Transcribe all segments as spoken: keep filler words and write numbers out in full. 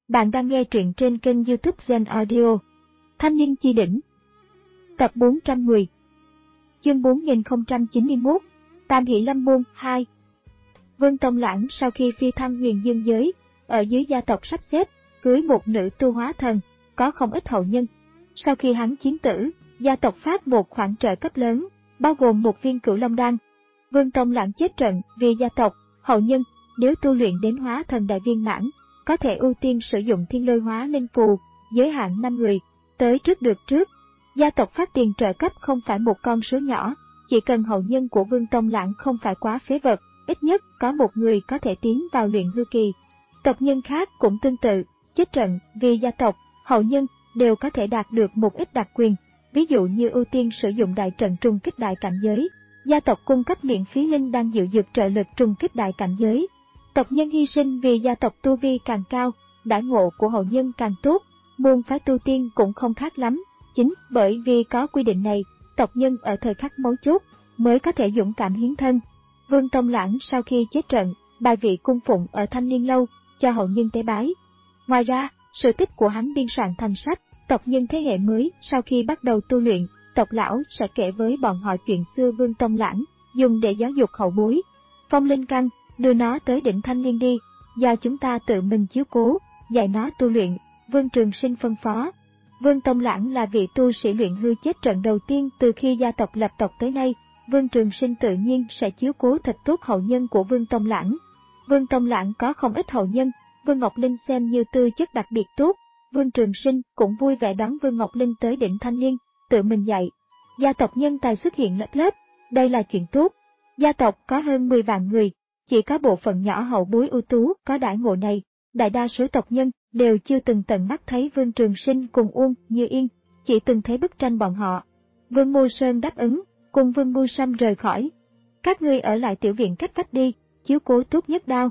Bạn đang nghe truyện trên kênh YouTube Zen Audio. Thanh niên chi đỉnh. Tập bốn trăm mười. Chương bốn nghìn không trăm chín mươi mốt. Tam Hỷ Lâm Môn hai. Vương Tông Lãng sau khi phi thăng huyền dương giới, ở dưới gia tộc sắp xếp, cưới một nữ tu hóa thần, có không ít hậu nhân. Sau khi hắn chiến tử, gia tộc phát một khoản trợ cấp lớn, bao gồm một viên Cửu Long đan. Vương Tông Lãng chết trận vì gia tộc, hậu nhân, nếu tu luyện đến hóa thần đại viên mãn, có thể ưu tiên sử dụng thiên lôi hóa linh phù, giới hạn năm người, tới trước được trước. Gia tộc phát tiền trợ cấp không phải một con số nhỏ, chỉ cần hậu nhân của Vương Tông Lãng không phải quá phế vật, ít nhất có một người có thể tiến vào luyện hư kỳ. Tộc nhân khác cũng tương tự, chết trận vì gia tộc, hậu nhân đều có thể đạt được một ít đặc quyền, ví dụ như ưu tiên sử dụng đại trận trùng kích đại cảnh giới. Gia tộc cung cấp miễn phí linh đan diệu dược trợ lực trùng kích đại cảnh giới. Tộc nhân hy sinh vì gia tộc tu vi càng cao, đãi ngộ của hậu nhân càng tốt, môn phái tu tiên cũng không khác lắm. Chính bởi vì có quy định này, tộc nhân ở thời khắc mấu chốt mới có thể dũng cảm hiến thân. Vương Tông Lãng sau khi chết trận, bài vị cung phụng ở Thanh Niên Lâu, cho hậu nhân tế bái. Ngoài ra, sự tích của hắn biên soạn thành sách, tộc nhân thế hệ mới sau khi bắt đầu tu luyện, tộc lão sẽ kể với bọn họ chuyện xưa Vương Tông Lãng, dùng để giáo dục hậu bối. Phong linh căn, đưa nó tới đỉnh Thanh Liên đi, do chúng ta tự mình chiếu cố, dạy nó tu luyện, Vương Trường Sinh phân phó. Vương Tông Lãng là vị tu sĩ luyện hư chết trận đầu tiên từ khi gia tộc lập tộc tới nay, Vương Trường Sinh tự nhiên sẽ chiếu cố thật tốt hậu nhân của Vương Tông Lãng. Vương Tông Lãng có không ít hậu nhân, Vương Ngọc Linh xem như tư chất đặc biệt tốt, Vương Trường Sinh cũng vui vẻ đón Vương Ngọc Linh tới đỉnh Thanh Liên, tự mình dạy. Gia tộc nhân tài xuất hiện lớp lớp, đây là chuyện tốt. Gia tộc có hơn mười vạn người, chỉ có bộ phận nhỏ hậu bối ưu tú có đãi ngộ này, đại đa số tộc nhân đều chưa từng tận mắt thấy Vương Trường Sinh cùng Uông Như Yên, chỉ từng thấy bức tranh bọn họ. Vương Mưu Sơn đáp ứng, cùng Vương Mưu Sâm rời khỏi. Các ngươi ở lại tiểu viện cách vách đi, chiếu cố tốt Nhất Đao.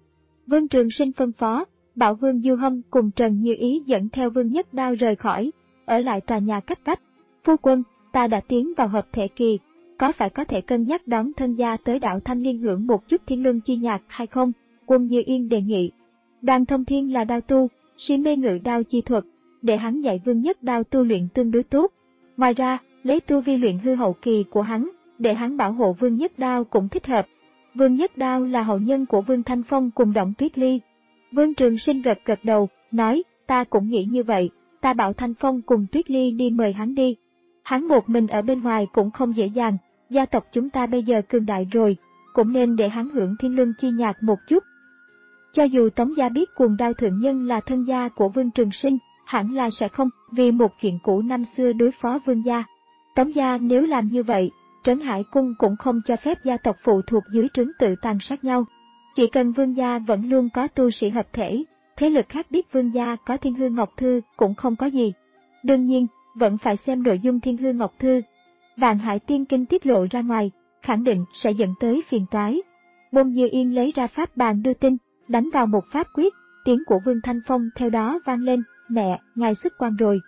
Vương Trường Sinh phân phó, bảo Vương Du Hâm cùng Trần Như Ý dẫn theo Vương Nhất Đao rời khỏi, ở lại tòa nhà cách vách. Phu quân, ta đã tiến vào hợp thể kỳ, có phải có thể cân nhắc đón thân gia tới đảo Thanh Liên hưởng một chút thiên luân chi nhạc hay không? Quân Như Yên đề nghị. Đoàn Thông Thiên là đao tu, si mê ngự đao chi thuật, để hắn dạy Vương Nhất Đao tu luyện tương đối tốt. Ngoài ra, lấy tu vi luyện hư hậu kỳ của hắn, để hắn bảo hộ Vương Nhất Đao cũng thích hợp. Vương Nhất Đao là hậu nhân của Vương Thanh Phong cùng Động Tuyết Ly. Vương Trường Sinh gật gật đầu, nói, ta cũng nghĩ như vậy, ta bảo Thanh Phong cùng Tuyết Ly đi mời hắn đi. Hắn một mình ở bên ngoài cũng không dễ dàng, gia tộc chúng ta bây giờ cường đại rồi, cũng nên để hắn hưởng thiên luân chi nhạc một chút. Cho dù Tống gia biết Cuồng Đao thượng nhân là thân gia của Vương Trường Sinh, hẳn là sẽ không vì một chuyện cũ năm xưa đối phó Vương gia. Tống gia nếu làm như vậy, Trấn Hải Cung cũng không cho phép gia tộc phụ thuộc dưới trướng tự tàn sát nhau. Chỉ cần Vương gia vẫn luôn có tu sĩ hợp thể, thế lực khác biết Vương gia có Thiên Hư Ngọc Thư cũng không có gì. Đương nhiên, vẫn phải xem nội dung Thiên Hư Ngọc Thư. Vạn Hải Tiên Kinh tiết lộ ra ngoài, khẳng định sẽ dẫn tới phiền toái. Bôn Như Yên lấy ra pháp bàn đưa tin, đánh vào một pháp quyết, tiếng của Vương Thanh Phong theo đó vang lên, mẹ, ngài xuất quan rồi.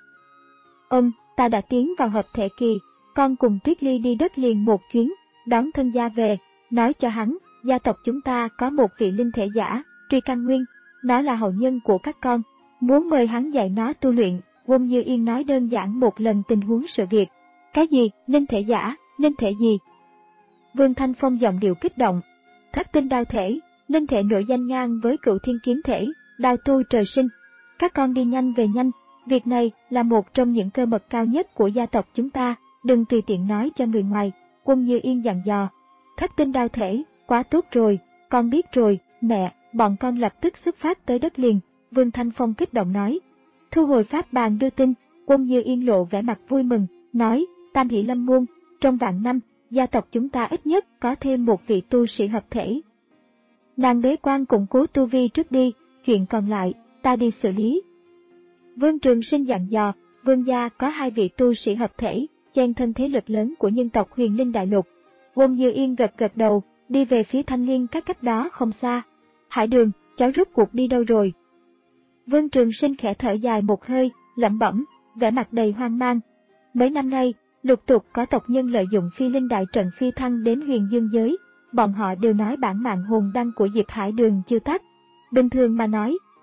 Ông, ta đã tiến vào hợp thể kỳ, con cùng Tuyết Ly đi đất liền một chuyến, đón thân gia về, nói cho hắn, gia tộc chúng ta có một vị linh thể giả, Truy Căn Nguyên, nó là hậu nhân của các con, muốn mời hắn dạy nó tu luyện. Bôn Như Yên nói đơn giản một lần tình huống sự việc. Cái gì, linh thể giả, linh thể gì? Vương Thanh Phong giọng điệu kích động. Thất tinh đao thể, linh thể nổi danh ngang với Cửu Thiên Kiếm thể, đao tu trời sinh. Các con đi nhanh về nhanh, việc này là một trong những cơ mật cao nhất của gia tộc chúng ta, đừng tùy tiện nói cho người ngoài. Quân Như Yên dặn dò. Thất tinh đao thể, quá tốt rồi, con biết rồi, mẹ, bọn con lập tức xuất phát tới đất liền, Vương Thanh Phong kích động nói. Thu hồi pháp bàn đưa tin, Quân Như Yên lộ vẻ mặt vui mừng, nói, Tam Hỷ Lâm Môn, trong vạn năm, gia tộc chúng ta ít nhất có thêm một vị tu sĩ hợp thể. Nàng bế quan củng cố tu vi trước đi, chuyện còn lại, ta đi xử lý. Vương Trường Sinh dặn dò, Vương gia có hai vị tu sĩ hợp thể, chen thân thế lực lớn của nhân tộc Huyền Linh Đại Lục. Quân Như Yên gật gật đầu, đi về phía Thanh Liên các cách đó không xa. Hải Đường, cháu rút cuộc đi đâu rồi? Vương Trường Sinh khẽ thở dài một hơi, lẩm bẩm, vẻ mặt đầy hoang mang. Mấy năm nay, lục tục có tộc nhân lợi dụng phi linh đại trận phi thăng đến huyền dương giới, bọn họ đều nói bản mạng hồn đăng của Diệp Hải Đường chưa tắt. Bình thường mà nói,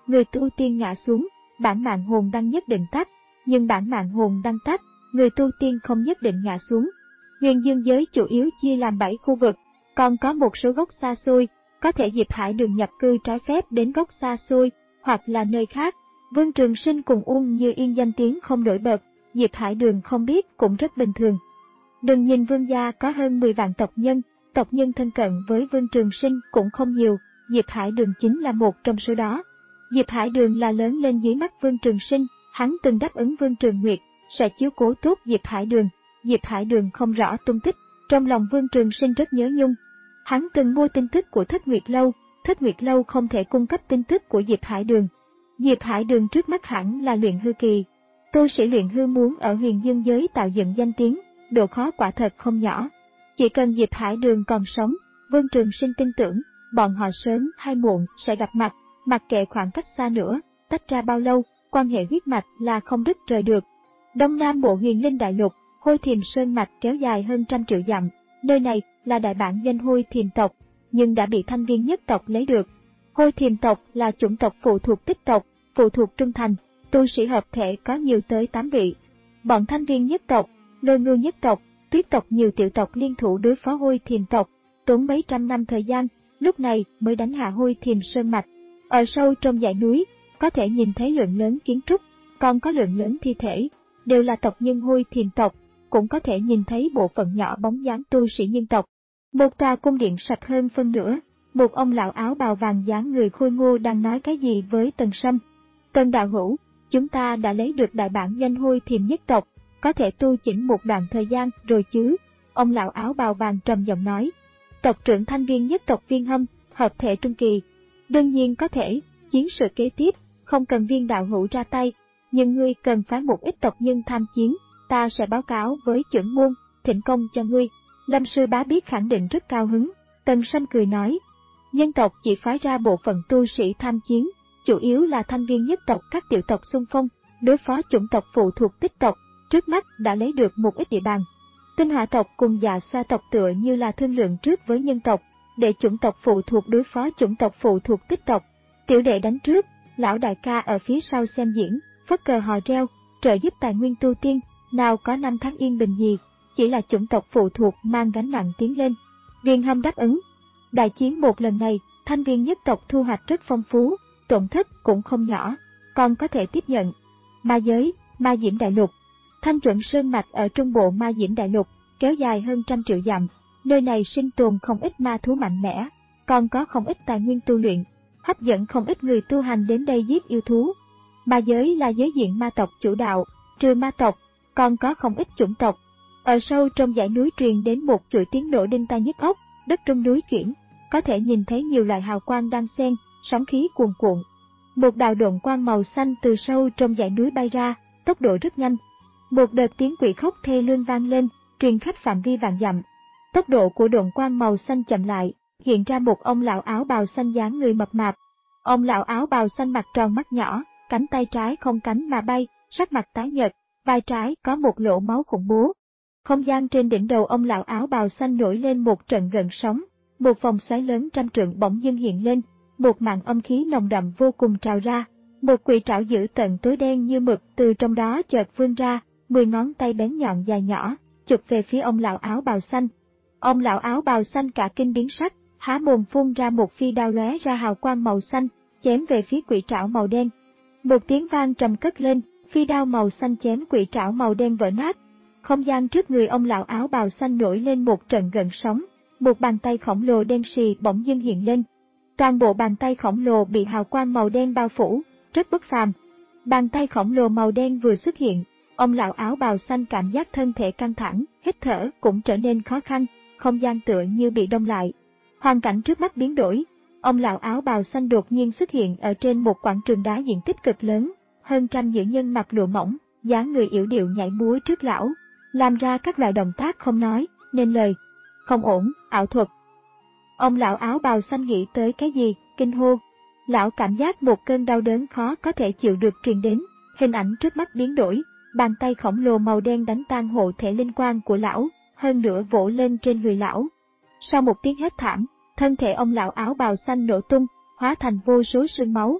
người tu tiên ngã xuống, bản mạng hồn đăng nhất định tắt, nhưng bản mạng hồn đăng tắt, người tu tiên không nhất định ngã xuống. Huyền dương giới chủ yếu chia làm bảy khu vực, còn có một số gốc xa xôi, có thể Diệp Hải Đường nhập cư trái phép đến gốc xa xôi, hoặc là nơi khác. Vương Trường Sinh cùng Uông Như Yên danh tiếng không nổi bật, Diệp Hải Đường không biết cũng rất bình thường. Đừng nhìn Vương gia có hơn mười vạn tộc nhân, tộc nhân thân cận với Vương Trường Sinh cũng không nhiều, Diệp Hải Đường chính là một trong số đó. Diệp Hải Đường là lớn lên dưới mắt Vương Trường Sinh, hắn từng đáp ứng Vương Trường Nguyệt sẽ chiếu cố tốt Diệp Hải Đường. Diệp Hải Đường không rõ tung tích, trong lòng Vương Trường Sinh rất nhớ nhung. Hắn từng mua tin tức của Thất Nguyệt Lâu, Thất Nguyệt Lâu không thể cung cấp tin tức của Diệp Hải Đường. Diệp Hải Đường trước mắt hẳn là luyện hư kỳ. Tu sĩ luyện hư muốn ở huyền dương giới tạo dựng danh tiếng, độ khó quả thật không nhỏ. Chỉ cần Diệp Hải Đường còn sống, Vương Trường Sinh tin tưởng, bọn họ sớm hay muộn sẽ gặp mặt, mặc kệ khoảng cách xa nữa, tách ra bao lâu, quan hệ huyết mạch là không đứt rời được. Đông Nam Bộ Huyền Linh Đại Lục, Hôi Thiềm Sơn mạch kéo dài hơn trăm triệu dặm, nơi này là đại bản doanh Hôi Thiềm tộc, nhưng đã bị Thanh Viên nhất tộc lấy được. Hôi Thiềm tộc là chủng tộc phụ thuộc Tích tộc, phụ thuộc Trung Thành, tu sĩ hợp thể có nhiều tới tám vị. Bọn Thanh Viên nhất tộc, Lôi Ngưu nhất tộc, Tuyết tộc nhiều tiểu tộc liên thủ đối phó Hôi Thiềm tộc, tốn mấy trăm năm thời gian, lúc này mới đánh hạ Hôi Thiềm Sơn mạch. Ở sâu trong dãy núi, có thể nhìn thấy lượng lớn kiến trúc, còn có lượng lớn thi thể, đều là tộc nhân Hôi Thiềm tộc, cũng có thể nhìn thấy bộ phận nhỏ bóng dáng tu sĩ nhân tộc. Một tòa cung điện sạch hơn phân nửa, một ông lão áo bào vàng dáng người khôi ngô đang nói cái gì với Tần Sâm. Tần đạo hữu, chúng ta đã lấy được đại bản doanh Hôi Thiềm nhất tộc, có thể tu chỉnh một đoạn thời gian rồi chứ? Ông lão áo bào vàng trầm giọng nói. Tộc trưởng Thanh Viên nhất tộc Viên Hâm, hợp thể trung kỳ. Đương nhiên có thể, chiến sự kế tiếp, không cần Viên đạo hữu ra tay, nhưng ngươi cần phái một ít tộc nhân tham chiến, ta sẽ báo cáo với trưởng môn, thỉnh công cho ngươi. Lâm sư bá biết khẳng định rất cao hứng. Tần Sâm cười nói, nhân tộc chỉ phái ra bộ phận tu sĩ tham chiến, chủ yếu là Thanh Viên nhất tộc các tiểu tộc xung phong, đối phó chủng tộc phụ thuộc Tích tộc, trước mắt đã lấy được một ít địa bàn. Tinh Hỏa tộc cùng Dạ Sa tộc tựa như là thương lượng trước với nhân tộc, để chủng tộc phụ thuộc đối phó chủng tộc phụ thuộc Tích tộc. Tiểu đệ đánh trước, lão đại ca ở phía sau xem diễn, phất cờ hò reo, trợ giúp tài nguyên tu tiên, nào có năm tháng yên bình gì, chỉ là chủng tộc phụ thuộc mang gánh nặng tiến lên. Viên Hâm đáp ứng. Đại chiến một lần này, Thanh Viên nhất tộc thu hoạch rất phong phú, tổn thất cũng không nhỏ, còn có thể tiếp nhận. Ma giới, Ma Diễm Đại Lục. Thanh Chuẩn Sơn mạch ở trung bộ Ma Diễm Đại Lục, kéo dài hơn trăm triệu dặm, nơi này sinh tồn không ít ma thú mạnh mẽ, còn có không ít tài nguyên tu luyện, hấp dẫn không ít người tu hành đến đây giết yêu thú. Ma giới là giới diện ma tộc chủ đạo, trừ ma tộc, còn có không ít chủng tộc. Ở sâu trong dãy núi truyền đến một chuỗi tiếng nổ đinh tai nhức óc, đất trong núi chuyển, có thể nhìn thấy nhiều loại hào quang đang xen, sóng khí cuồn cuộn. Một đạo độn quang màu xanh từ sâu trong dãy núi bay ra, tốc độ rất nhanh. Một đợt tiếng quỷ khóc thê lương vang lên, truyền khắp phạm vi vạn dặm. Tốc độ của độn quang màu xanh chậm lại, hiện ra một ông lão áo bào xanh dáng người mập mạp. Ông lão áo bào xanh mặt tròn mắt nhỏ, cánh tay trái không cánh mà bay, sắc mặt tái nhợt, vai trái có một lỗ máu khủng bố. Không gian trên đỉnh đầu ông lão áo bào xanh nổi lên một trận gợn sóng, một vòng xoáy lớn trăm trượng bỗng dưng hiện lên, một màn âm khí nồng đậm vô cùng trào ra, một quỷ trảo dữ tợn tối đen như mực từ trong đó chợt vươn ra, mười ngón tay bén nhọn dài nhỏ, chụp về phía ông lão áo bào xanh. Ông lão áo bào xanh cả kinh biến sắc, há mồm phun ra một phi đao lóe ra hào quang màu xanh, chém về phía quỷ trảo màu đen. Một tiếng vang trầm cất lên, phi đao màu xanh chém quỷ trảo màu đen vỡ nát. Không gian trước người ông lão áo bào xanh nổi lên một trận gợn sóng, một bàn tay khổng lồ đen xì bỗng dưng hiện lên. Toàn bộ bàn tay khổng lồ bị hào quang màu đen bao phủ, rất bất phàm. Bàn tay khổng lồ màu đen vừa xuất hiện, ông lão áo bào xanh cảm giác thân thể căng thẳng, hít thở cũng trở nên khó khăn, không gian tựa như bị đông lại. Hoàn cảnh trước mắt biến đổi, ông lão áo bào xanh đột nhiên xuất hiện ở trên một quảng trường đá diện tích cực lớn, hơn trăm nữ nhân mặc lụa mỏng, dáng người yểu điệu nhảy múa trước lão, làm ra các loại động tác không nói nên lời. Không ổn, ảo thuật. Ông lão áo bào xanh nghĩ tới cái gì, kinh hô. Lão cảm giác một cơn đau đớn khó có thể chịu được truyền đến, hình ảnh trước mắt biến đổi, bàn tay khổng lồ màu đen đánh tan hộ thể linh quang của lão, hơn nữa vỗ lên trên người lão. Sau một tiếng hét thảm, thân thể ông lão áo bào xanh nổ tung, hóa thành vô số sương máu.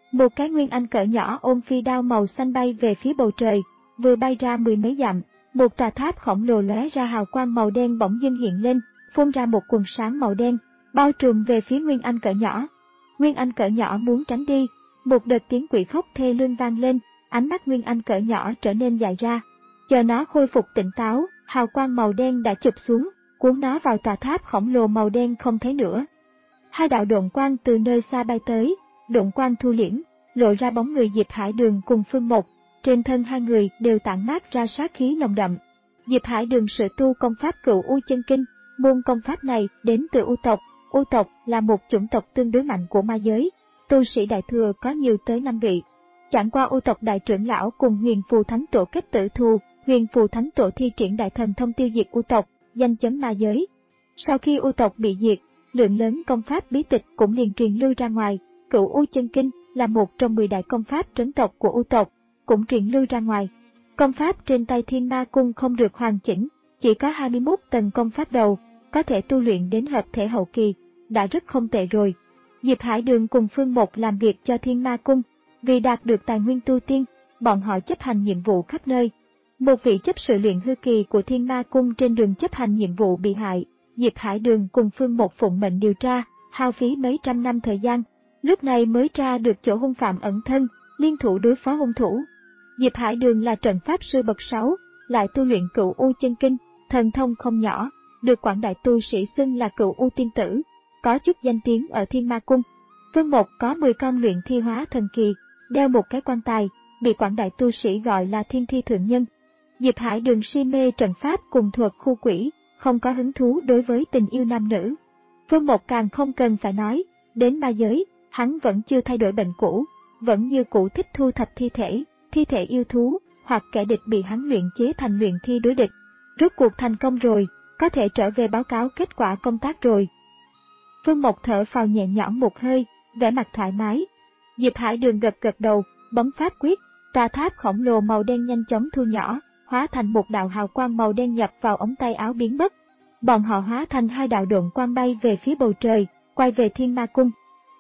Một cái nguyên anh cỡ nhỏ ôm phi đao màu xanh bay về phía bầu trời, vừa bay ra mười mấy dặm, một tòa tháp khổng lồ lóe ra hào quang màu đen bỗng dưng hiện lên, phun ra một quần sáng màu đen, bao trùm về phía nguyên anh cỡ nhỏ. Nguyên anh cỡ nhỏ muốn tránh đi, một đợt tiếng quỷ khóc thê lương vang lên, ánh mắt nguyên anh cỡ nhỏ trở nên dại ra. Chờ nó khôi phục tỉnh táo, hào quang màu đen đã chụp xuống, cuốn nó vào tòa tháp khổng lồ màu đen không thấy nữa. Hai đạo độn quang từ nơi xa bay tới, độn quang thu liễm, lộ ra bóng người Diệp Hải Đường cùng Phương Mộc, trên thân hai người đều tản mát ra sát khí nồng đậm. Diệp Hải Đường sở tu công pháp Cửu U Chân Kinh, môn công pháp này đến từ U tộc. U tộc là một chủng tộc tương đối mạnh của ma giới, tu sĩ đại thừa có nhiều tới năm vị. Chẳng qua U tộc đại trưởng lão cùng Huyền Phù Thánh Tổ kết tử thù, Huyền Phù Thánh Tổ thi triển đại thần thông tiêu diệt U tộc, danh chấn ma giới. Sau khi U tộc bị diệt, lượng lớn công pháp bí tịch cũng liền truyền lưu ra ngoài. Cửu U Chân Kinh là một trong mười đại công pháp trấn tộc của U tộc, cũng truyền lưu ra ngoài. Công pháp trên tay Thiên Ma Cung không được hoàn chỉnh, chỉ có hai mươi mốt tầng công pháp đầu, có thể tu luyện đến hợp thể hậu kỳ, đã rất không tệ rồi. Diệp Hải Đường cùng Phương Mộc làm việc cho Thiên Ma Cung, vì đạt được tài nguyên tu tiên, bọn họ chấp hành nhiệm vụ khắp nơi. Một vị chấp sự luyện hư kỳ của Thiên Ma Cung trên đường chấp hành nhiệm vụ bị hại, Diệp Hải Đường cùng Phương Mộc phụng mệnh điều tra, hao phí mấy trăm năm thời gian, lúc này mới tra được chỗ hung phạm ẩn thân, liên thủ đối phó hung thủ. Diệp Hải Đường là trận pháp sư bậc sáu, lại tu luyện Cửu U Chân Kinh, thần thông không nhỏ, được quảng đại tu sĩ xưng là Cửu U Tiên Tử, có chút danh tiếng ở Thiên Ma Cung. Phương Mộc có mười con luyện thi hóa thần kỳ, đeo một cái quan tài, bị quảng đại tu sĩ gọi là Thiên Thi Thượng Nhân. Diệp Hải Đường si mê trận pháp cùng thuật khu quỷ, không có hứng thú đối với tình yêu nam nữ. Phương Mộc càng không cần phải nói, đến ma giới, hắn vẫn chưa thay đổi bệnh cũ, vẫn như cũ thích thu thập thi thể, thi thể yêu thú, hoặc kẻ địch bị hắn luyện chế thành luyện thi đối địch. Rốt cuộc thành công rồi, có thể trở về báo cáo kết quả công tác rồi. Phương Mộc thở phào nhẹ nhõm một hơi, vẻ mặt thoải mái. Diệp Hải Đường gật gật đầu, bấm pháp quyết, tòa tháp khổng lồ màu đen nhanh chóng thu nhỏ, hóa thành một đạo hào quang màu đen nhập vào ống tay áo biến mất. Bọn họ hóa thành hai đạo độn quang bay về phía bầu trời, quay về Thiên Ma Cung.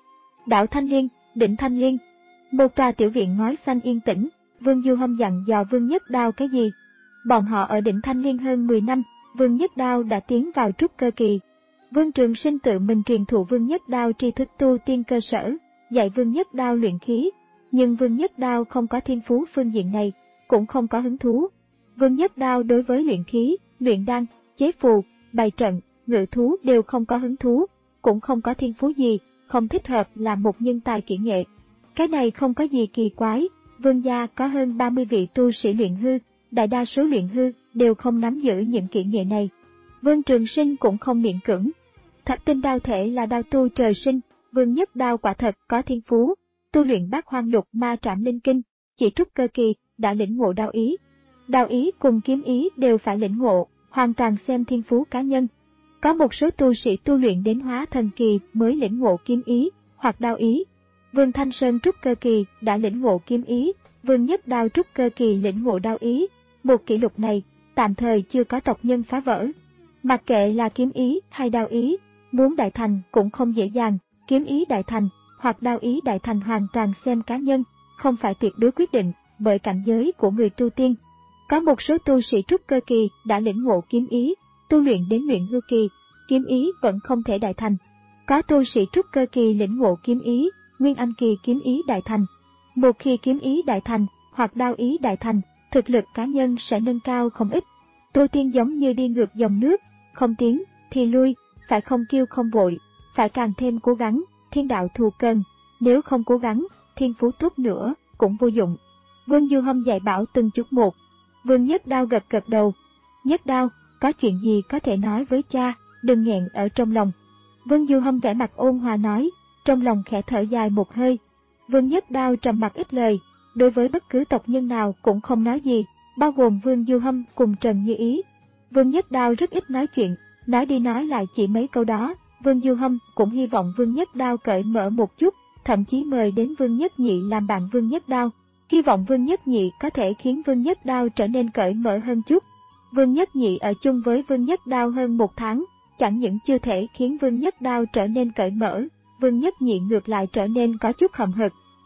Đảo Thanh Liên, đỉnh Thanh Liên. Một tòa tiểu viện ngói xanh yên tĩnh, Vương Du Hâm dặn dò Vương Nhất Đao cái gì. Bọn họ ở đỉnh Thanh Liên hơn mười năm, Vương Nhất Đao đã tiến vào trúc cơ kỳ. Vương Trường Sinh tự mình truyền thụ Vương Nhất Đao tri thức tu tiên cơ sở, dạy Vương Nhất Đao luyện khí, nhưng Vương Nhất Đao không có thiên phú phương diện này, cũng không có hứng thú. Vương Nhất Đao đối với luyện khí, luyện đan, chế phù, bày trận, ngự thú đều không có hứng thú, cũng không có thiên phú gì, không thích hợp làm một nhân tài kỹ nghệ. Cái này không có gì kỳ quái, Vương gia có hơn ba mươi vị tu sĩ luyện hư, đại đa số luyện hư đều không nắm giữ những kỹ nghệ này. Vương Trường Sinh cũng không miễn cưỡng. Thập tinh đao thể là đao tu trời sinh, Vương Nhất Đao quả thật có thiên phú, tu luyện Bát Hoang Lục Ma Trảm Linh Kinh, chỉ trúc cơ kỳ đã lĩnh ngộ đao ý. Đao ý cùng kiếm ý đều phải lĩnh ngộ, hoàn toàn xem thiên phú cá nhân. Có một số tu sĩ tu luyện đến hóa thần kỳ mới lĩnh ngộ kiếm ý hoặc đao ý. Vương Thanh Sơn trúc cơ kỳ đã lĩnh ngộ kiếm ý, Vương Nhất Đao trúc cơ kỳ lĩnh ngộ đao ý. Một kỷ lục này tạm thời chưa có tộc nhân phá vỡ. Mặc kệ là kiếm ý hay đao ý, muốn đại thành cũng không dễ dàng, kiếm ý đại thành hoặc đao ý đại thành hoàn toàn xem cá nhân, không phải tuyệt đối quyết định bởi cảnh giới của người tu tiên. Có một số tu sĩ trúc cơ kỳ đã lĩnh ngộ kiếm ý, tu luyện đến luyện hư kỳ, kiếm ý vẫn không thể đại thành. Có tu sĩ trúc cơ kỳ lĩnh ngộ kiếm ý, nguyên anh kỳ kiếm ý đại thành. Một khi kiếm ý đại thành hoặc đao ý đại thành, thực lực cá nhân sẽ nâng cao không ít. Tu tiên giống như đi ngược dòng nước, không tiến thì lui, phải không kiêu không vội, phải càng thêm cố gắng, thiên đạo thù cần, nếu không cố gắng, thiên phú tốt nữa cũng vô dụng. Vương Du Hâm dạy bảo từng chút một. Vương Nhất Đao gật gật đầu. Nhất Đao, có chuyện gì có thể nói với cha, đừng nghẹn ở trong lòng. Vương Du Hâm vẻ mặt ôn hòa nói, trong lòng khẽ thở dài một hơi. Vương Nhất Đao trầm mặc ít lời, đối với bất cứ tộc nhân nào cũng không nói gì, bao gồm Vương Du Hâm cùng Trần Như Ý. Vương Nhất Đao rất ít nói chuyện, nói đi nói lại chỉ mấy câu đó. Vương Du Hâm cũng hy vọng Vương Nhất Đao cởi mở một chút, thậm chí mời đến Vương Nhất Nhị làm bạn Vương Nhất Đao, hy vọng Vương Nhất Nhị có thể khiến Vương Nhất Đao trở nên cởi mở hơn chút. Vương Nhất Nhị ở chung với Vương Nhất Đao hơn một tháng, chẳng những chưa thể khiến Vương Nhất Đao trở nên cởi mở, Vương Nhất Nhị ngược lại trở nên có chút hậm hực.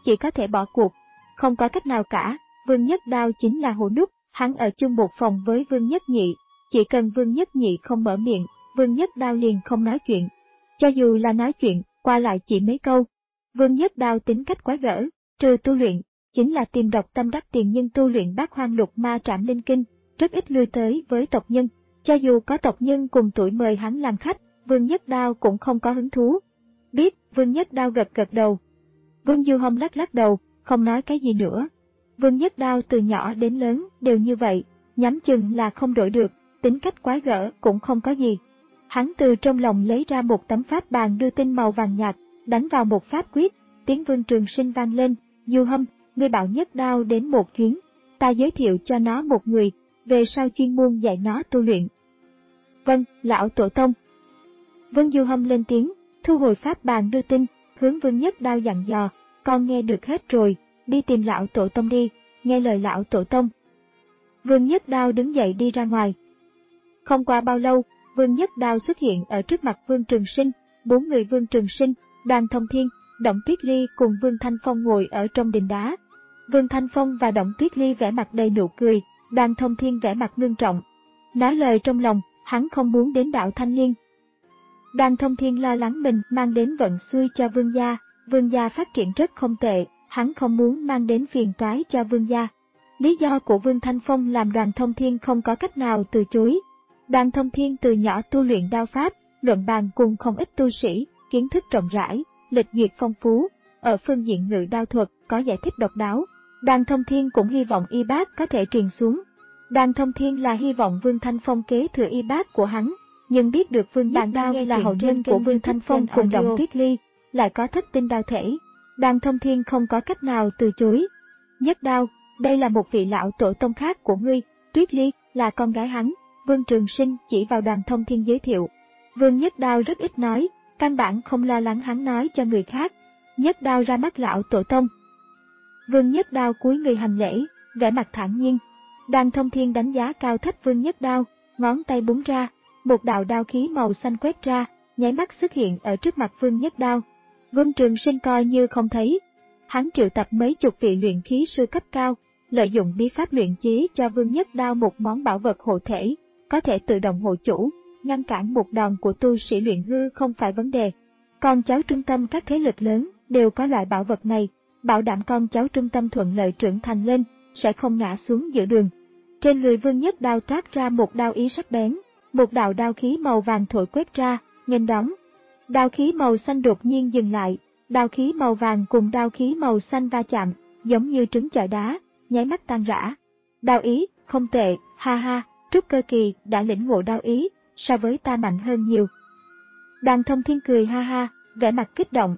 chỉ có thể bỏ cuộc. Không có cách nào cả, Vương Nhất Đao chính là hổ nút, hắn ở chung một phòng với Vương Nhất Nhị. Chỉ cần Vương Nhất Nhị không mở miệng, Vương Nhất Đao liền không nói chuyện. Cho dù là nói chuyện, qua lại chỉ mấy câu. Vương Nhất Đao tính cách quái gở, trừ tu luyện, chính là tìm độc tâm đắc tiền nhưng tu luyện bát hoang lục ma trảm linh kinh, rất ít lui tới với tộc nhân. Cho dù có tộc nhân cùng tuổi mời hắn làm khách, Vương Nhất Đao cũng không có hứng thú. Biết, Vương Nhất Đao gật gật đầu. Vương Du Hồng lắc lắc đầu, không nói cái gì nữa. Vương Nhất Đao từ nhỏ đến lớn đều như vậy, nhắm chừng là không đổi được, tính cách quái gở cũng không có gì. Hắn từ trong lòng lấy ra một tấm pháp bàn đưa tinh màu vàng nhạt, đánh vào một pháp quyết, tiếng Vương Trường Sinh vang lên, Du Hâm, ngươi bảo Nhất Đao đến một chuyến, ta giới thiệu cho nó một người, về sau chuyên môn dạy nó tu luyện. Vâng, lão tổ tông. Vương Du Hâm lên tiếng, thu hồi pháp bàn đưa tin, hướng Vương Nhất Đao dặn dò, con nghe được hết rồi, đi tìm lão tổ tông đi, nghe lời lão tổ tông. Vương Nhất Đao đứng dậy đi ra ngoài. Không qua bao lâu, Vương Nhất Đao xuất hiện ở trước mặt Vương Trường Sinh, bốn người Vương Trường Sinh, Đoàn Thông Thiên, Động Tuyết Ly cùng Vương Thanh Phong ngồi ở trong đình đá. Vương Thanh Phong và Động Tuyết Ly vẻ mặt đầy nụ cười, Đoàn Thông Thiên vẻ mặt ngưng trọng. Nói lời trong lòng, hắn không muốn đến đạo Thanh Liên. Đoàn Thông Thiên lo lắng mình mang đến vận xui cho Vương gia, Vương gia phát triển rất không tệ, hắn không muốn mang đến phiền toái cho Vương gia. Lý do của Vương Thanh Phong làm Đoàn Thông Thiên không có cách nào từ chối. Đoàn Thông Thiên từ nhỏ tu luyện đao pháp, luận bàn cùng không ít tu sĩ, kiến thức rộng rãi, lịch duyệt phong phú, ở phương diện ngự đao thuật có giải thích độc đáo. Đoàn Thông Thiên cũng hy vọng y bát có thể truyền xuống. Đoàn Thông Thiên là hy vọng Vương Thanh Phong kế thừa y bát của hắn, nhưng biết được Vương Bàn Đao là hậu nhân của Vương Thanh Phong cùng Động Tuyết Ly, lại có thất tinh đao thể. Đoàn Thông Thiên không có cách nào từ chối. Nhất Đao, đây là một vị lão tổ tông khác của ngươi, Tuyết Ly là con gái hắn. Vương Trường Sinh chỉ vào Đoàn Thông Thiên giới thiệu. Vương Nhất Đao rất ít nói, căn bản không lo lắng hắn nói cho người khác. Nhất Đao ra mắt lão tổ tông. Vương Nhất Đao cúi người hành lễ, vẻ mặt thản nhiên. Đoàn Thông Thiên đánh giá cao thấp Vương Nhất Đao, ngón tay búng ra, một đạo đao khí màu xanh quét ra, nháy mắt xuất hiện ở trước mặt Vương Nhất Đao. Vương Trường Sinh coi như không thấy. Hắn triệu tập mấy chục vị luyện khí sư cấp cao, lợi dụng bí pháp luyện chế cho Vương Nhất Đao một món bảo vật hộ thể, có thể tự động hộ chủ, ngăn cản một đòn của tu sĩ luyện hư không phải vấn đề. Con cháu trung tâm các thế lực lớn đều có loại bảo vật này, bảo đảm con cháu trung tâm thuận lợi trưởng thành lên, sẽ không ngã xuống giữa đường. Trên người Vương Nhất Đao toát ra một đao ý sắc bén, một đạo đao khí màu vàng thổi quét ra, nghênh đón. Đao khí màu xanh đột nhiên dừng lại, đao khí màu vàng cùng đao khí màu xanh va chạm, giống như trứng chọi đá, nháy mắt tan rã. Đao ý, không tệ, ha ha, Trúc Cơ Kỳ đã lĩnh ngộ đao ý, so với ta mạnh hơn nhiều. Đoàn Thông Thiên cười ha ha, vẻ mặt kích động.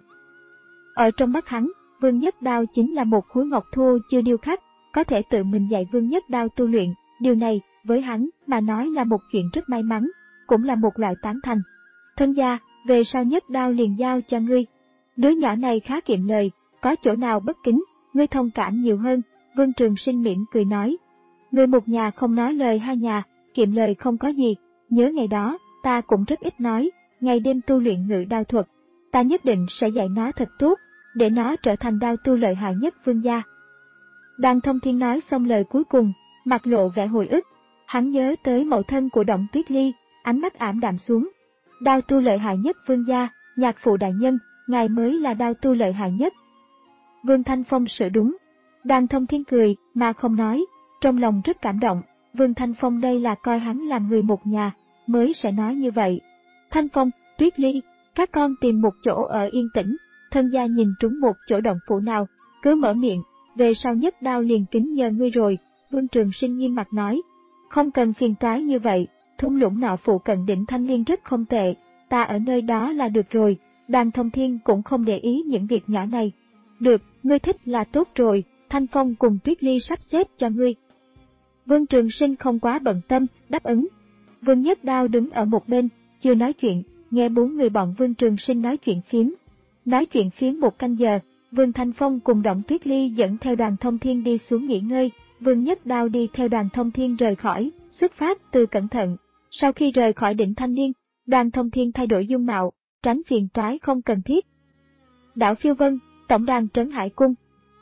Ở trong mắt hắn, Vương Nhất Đao chính là một khối ngọc thô chưa điêu khắc, có thể tự mình dạy Vương Nhất Đao tu luyện, điều này, với hắn mà nói là một chuyện rất may mắn, cũng là một loại tán thành. Thân gia, về sau Nhất Đao liền giao cho ngươi. Đứa nhỏ này khá kiệm lời, có chỗ nào bất kính, ngươi thông cảm nhiều hơn, Vương Trường Sinh mỉm cười nói. Ngươi một nhà không nói lời hai nhà, kiệm lời không có gì, nhớ ngày đó, ta cũng rất ít nói, ngày đêm tu luyện ngự đao thuật, ta nhất định sẽ dạy nó thật tốt, để nó trở thành đao tu lợi hại nhất Vương gia. Đoàn Thông Thiên nói xong lời cuối cùng, mặt lộ vẻ hồi ức, hắn nhớ tới mẫu thân của Động Tuyết Ly, ánh mắt ảm đạm xuống. Đao tu lợi hại nhất Vương gia, nhạc phụ đại nhân, ngài mới là đao tu lợi hại nhất. Vương Thanh Phong sửa đúng. Đoàn Thông Thiên cười, mà không nói, trong lòng rất cảm động, Vương Thanh Phong đây là coi hắn làm người một nhà, mới sẽ nói như vậy. Thanh Phong, Tuyết Ly, các con tìm một chỗ ở yên tĩnh, thân gia nhìn trúng một chỗ động phủ nào, cứ mở miệng, về sau Nhất Đao liền kính nhờ ngươi rồi, Vương Trường Sinh nghiêm mặt nói. Không cần phiền toái như vậy, thung lũng nọ phụ cận đỉnh Thanh Liên rất không tệ, ta ở nơi đó là được rồi, Đoàn Thông Thiên cũng không để ý những việc nhỏ này. Được, ngươi thích là tốt rồi, Thanh Phong cùng Tuyết Ly sắp xếp cho ngươi. Vương Trường Sinh không quá bận tâm, đáp ứng. Vương Nhất Đao đứng ở một bên, chưa nói chuyện, nghe bốn người bọn Vương Trường Sinh nói chuyện phiếm. Nói chuyện phiếm một canh giờ, Vương Thanh Phong cùng Động Tuyết Ly dẫn theo Đoàn Thông Thiên đi xuống nghỉ ngơi, Vương Nhất Đao đi theo Đoàn Thông Thiên rời khỏi, xuất phát từ cẩn thận. Sau khi rời khỏi đỉnh Thanh Liên, Đoàn Thông Thiên thay đổi dung mạo, tránh phiền toái không cần thiết. Đảo Phiêu Vân, Tổng đàn Trấn Hải Cung,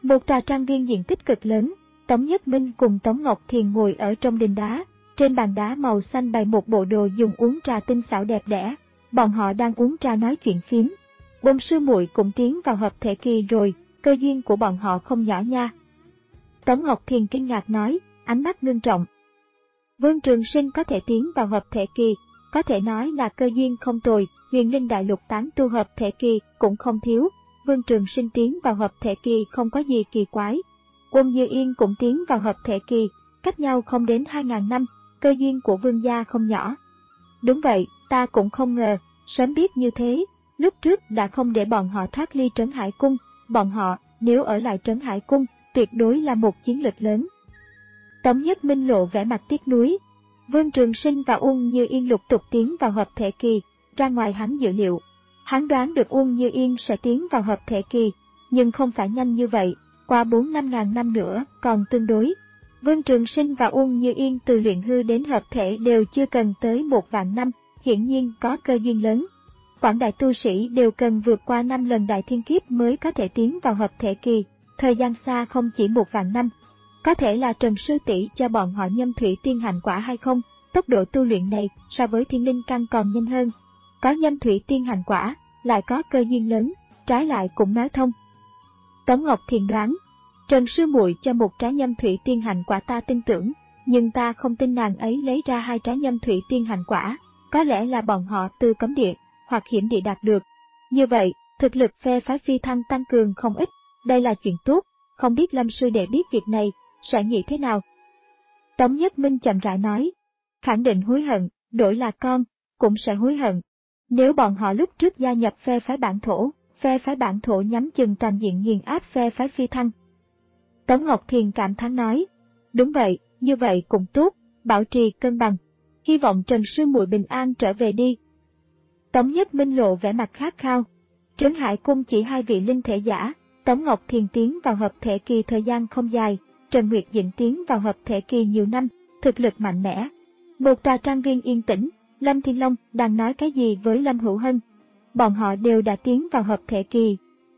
Một tòa trang viên diện tích cực lớn, Tống Nhất Minh cùng Tống Ngọc Thiền ngồi ở trong đình đá, trên bàn đá màu xanh bày một bộ đồ dùng uống trà tinh xảo đẹp đẽ, bọn họ đang uống trà nói chuyện phím. Bông sư muội cũng tiến vào hợp thể kỳ rồi, cơ duyên của bọn họ không nhỏ nha. Tống Ngọc Thiền kinh ngạc nói, ánh mắt ngưng trọng. Vương Trường Sinh có thể tiến vào hợp thể kỳ, có thể nói là cơ duyên không tồi, huyền linh đại lục tán tu hợp thể kỳ cũng không thiếu, Vương Trường Sinh tiến vào hợp thể kỳ không có gì kỳ quái. Uông Như Yên cũng tiến vào hợp thể kỳ, cách nhau không đến hai ngàn năm, cơ duyên của vương gia không nhỏ. Đúng vậy, ta cũng không ngờ, sớm biết như thế, lúc trước đã không để bọn họ thoát ly Trấn Hải Cung, bọn họ, nếu ở lại Trấn Hải Cung, tuyệt đối là một chiến lực lớn. Tống Nhất Minh lộ vẻ mặt tiếc nuối. Vương Trường Sinh và Uông Như Yên lục tục tiến vào hợp thể kỳ, ra ngoài hắn dự liệu. Hắn đoán được Uông Như Yên sẽ tiến vào hợp thể kỳ, nhưng không phải nhanh như vậy, qua bốn năm ngàn năm nữa còn tương đối. Vương Trường Sinh và Uông Như Yên từ luyện hư đến hợp thể đều chưa cần tới một vạn năm, hiển nhiên có cơ duyên lớn. Quảng đại tu sĩ đều cần vượt qua năm lần đại thiên kiếp mới có thể tiến vào hợp thể kỳ, thời gian xa không chỉ một vạn năm. Có thể là Trần Sư Tỷ cho bọn họ nhâm thủy tiên hành quả hay không, tốc độ tu luyện này so với thiên linh căn còn nhanh hơn. Có nhâm thủy tiên hành quả, lại có cơ duyên lớn, trái lại cũng nói thông. Tống Ngọc Thiền đoán, Trần Sư muội cho một trái nhâm thủy tiên hành quả ta tin tưởng, nhưng ta không tin nàng ấy lấy ra hai trái nhâm thủy tiên hành quả, có lẽ là bọn họ từ cấm địa hoặc hiểm địa đạt được. Như vậy, thực lực phe phái Phi Thăng tăng cường không ít, đây là chuyện tốt, không biết Lâm sư đệ biết việc này, sẽ nghĩ thế nào? Tống Nhất Minh chậm rãi nói, khẳng định hối hận, đổi là con, cũng sẽ hối hận. Nếu bọn họ lúc trước gia nhập phe phái bản thổ, phe phái bản thổ nhắm chừng toàn diện nghiền áp phe phái Phi Thăng. Tống Ngọc Thiền cảm thán nói, đúng vậy, như vậy cũng tốt, bảo trì cân bằng, hy vọng Trần Sư muội bình an trở về đi. Tống Nhất Minh lộ vẻ mặt khát khao. Trấn Hải Cung chỉ hai vị linh thể giả, Tống Ngọc Thiền tiến vào hợp thể kỳ thời gian không dài, Trần Nguyệt Dĩnh tiến vào hợp thể kỳ nhiều năm, thực lực mạnh mẽ. Một tòa trang viên yên tĩnh, Lâm Thiên Long đang nói cái gì với Lâm Hữu Hân? Bọn họ đều đã tiến vào hợp thể kỳ.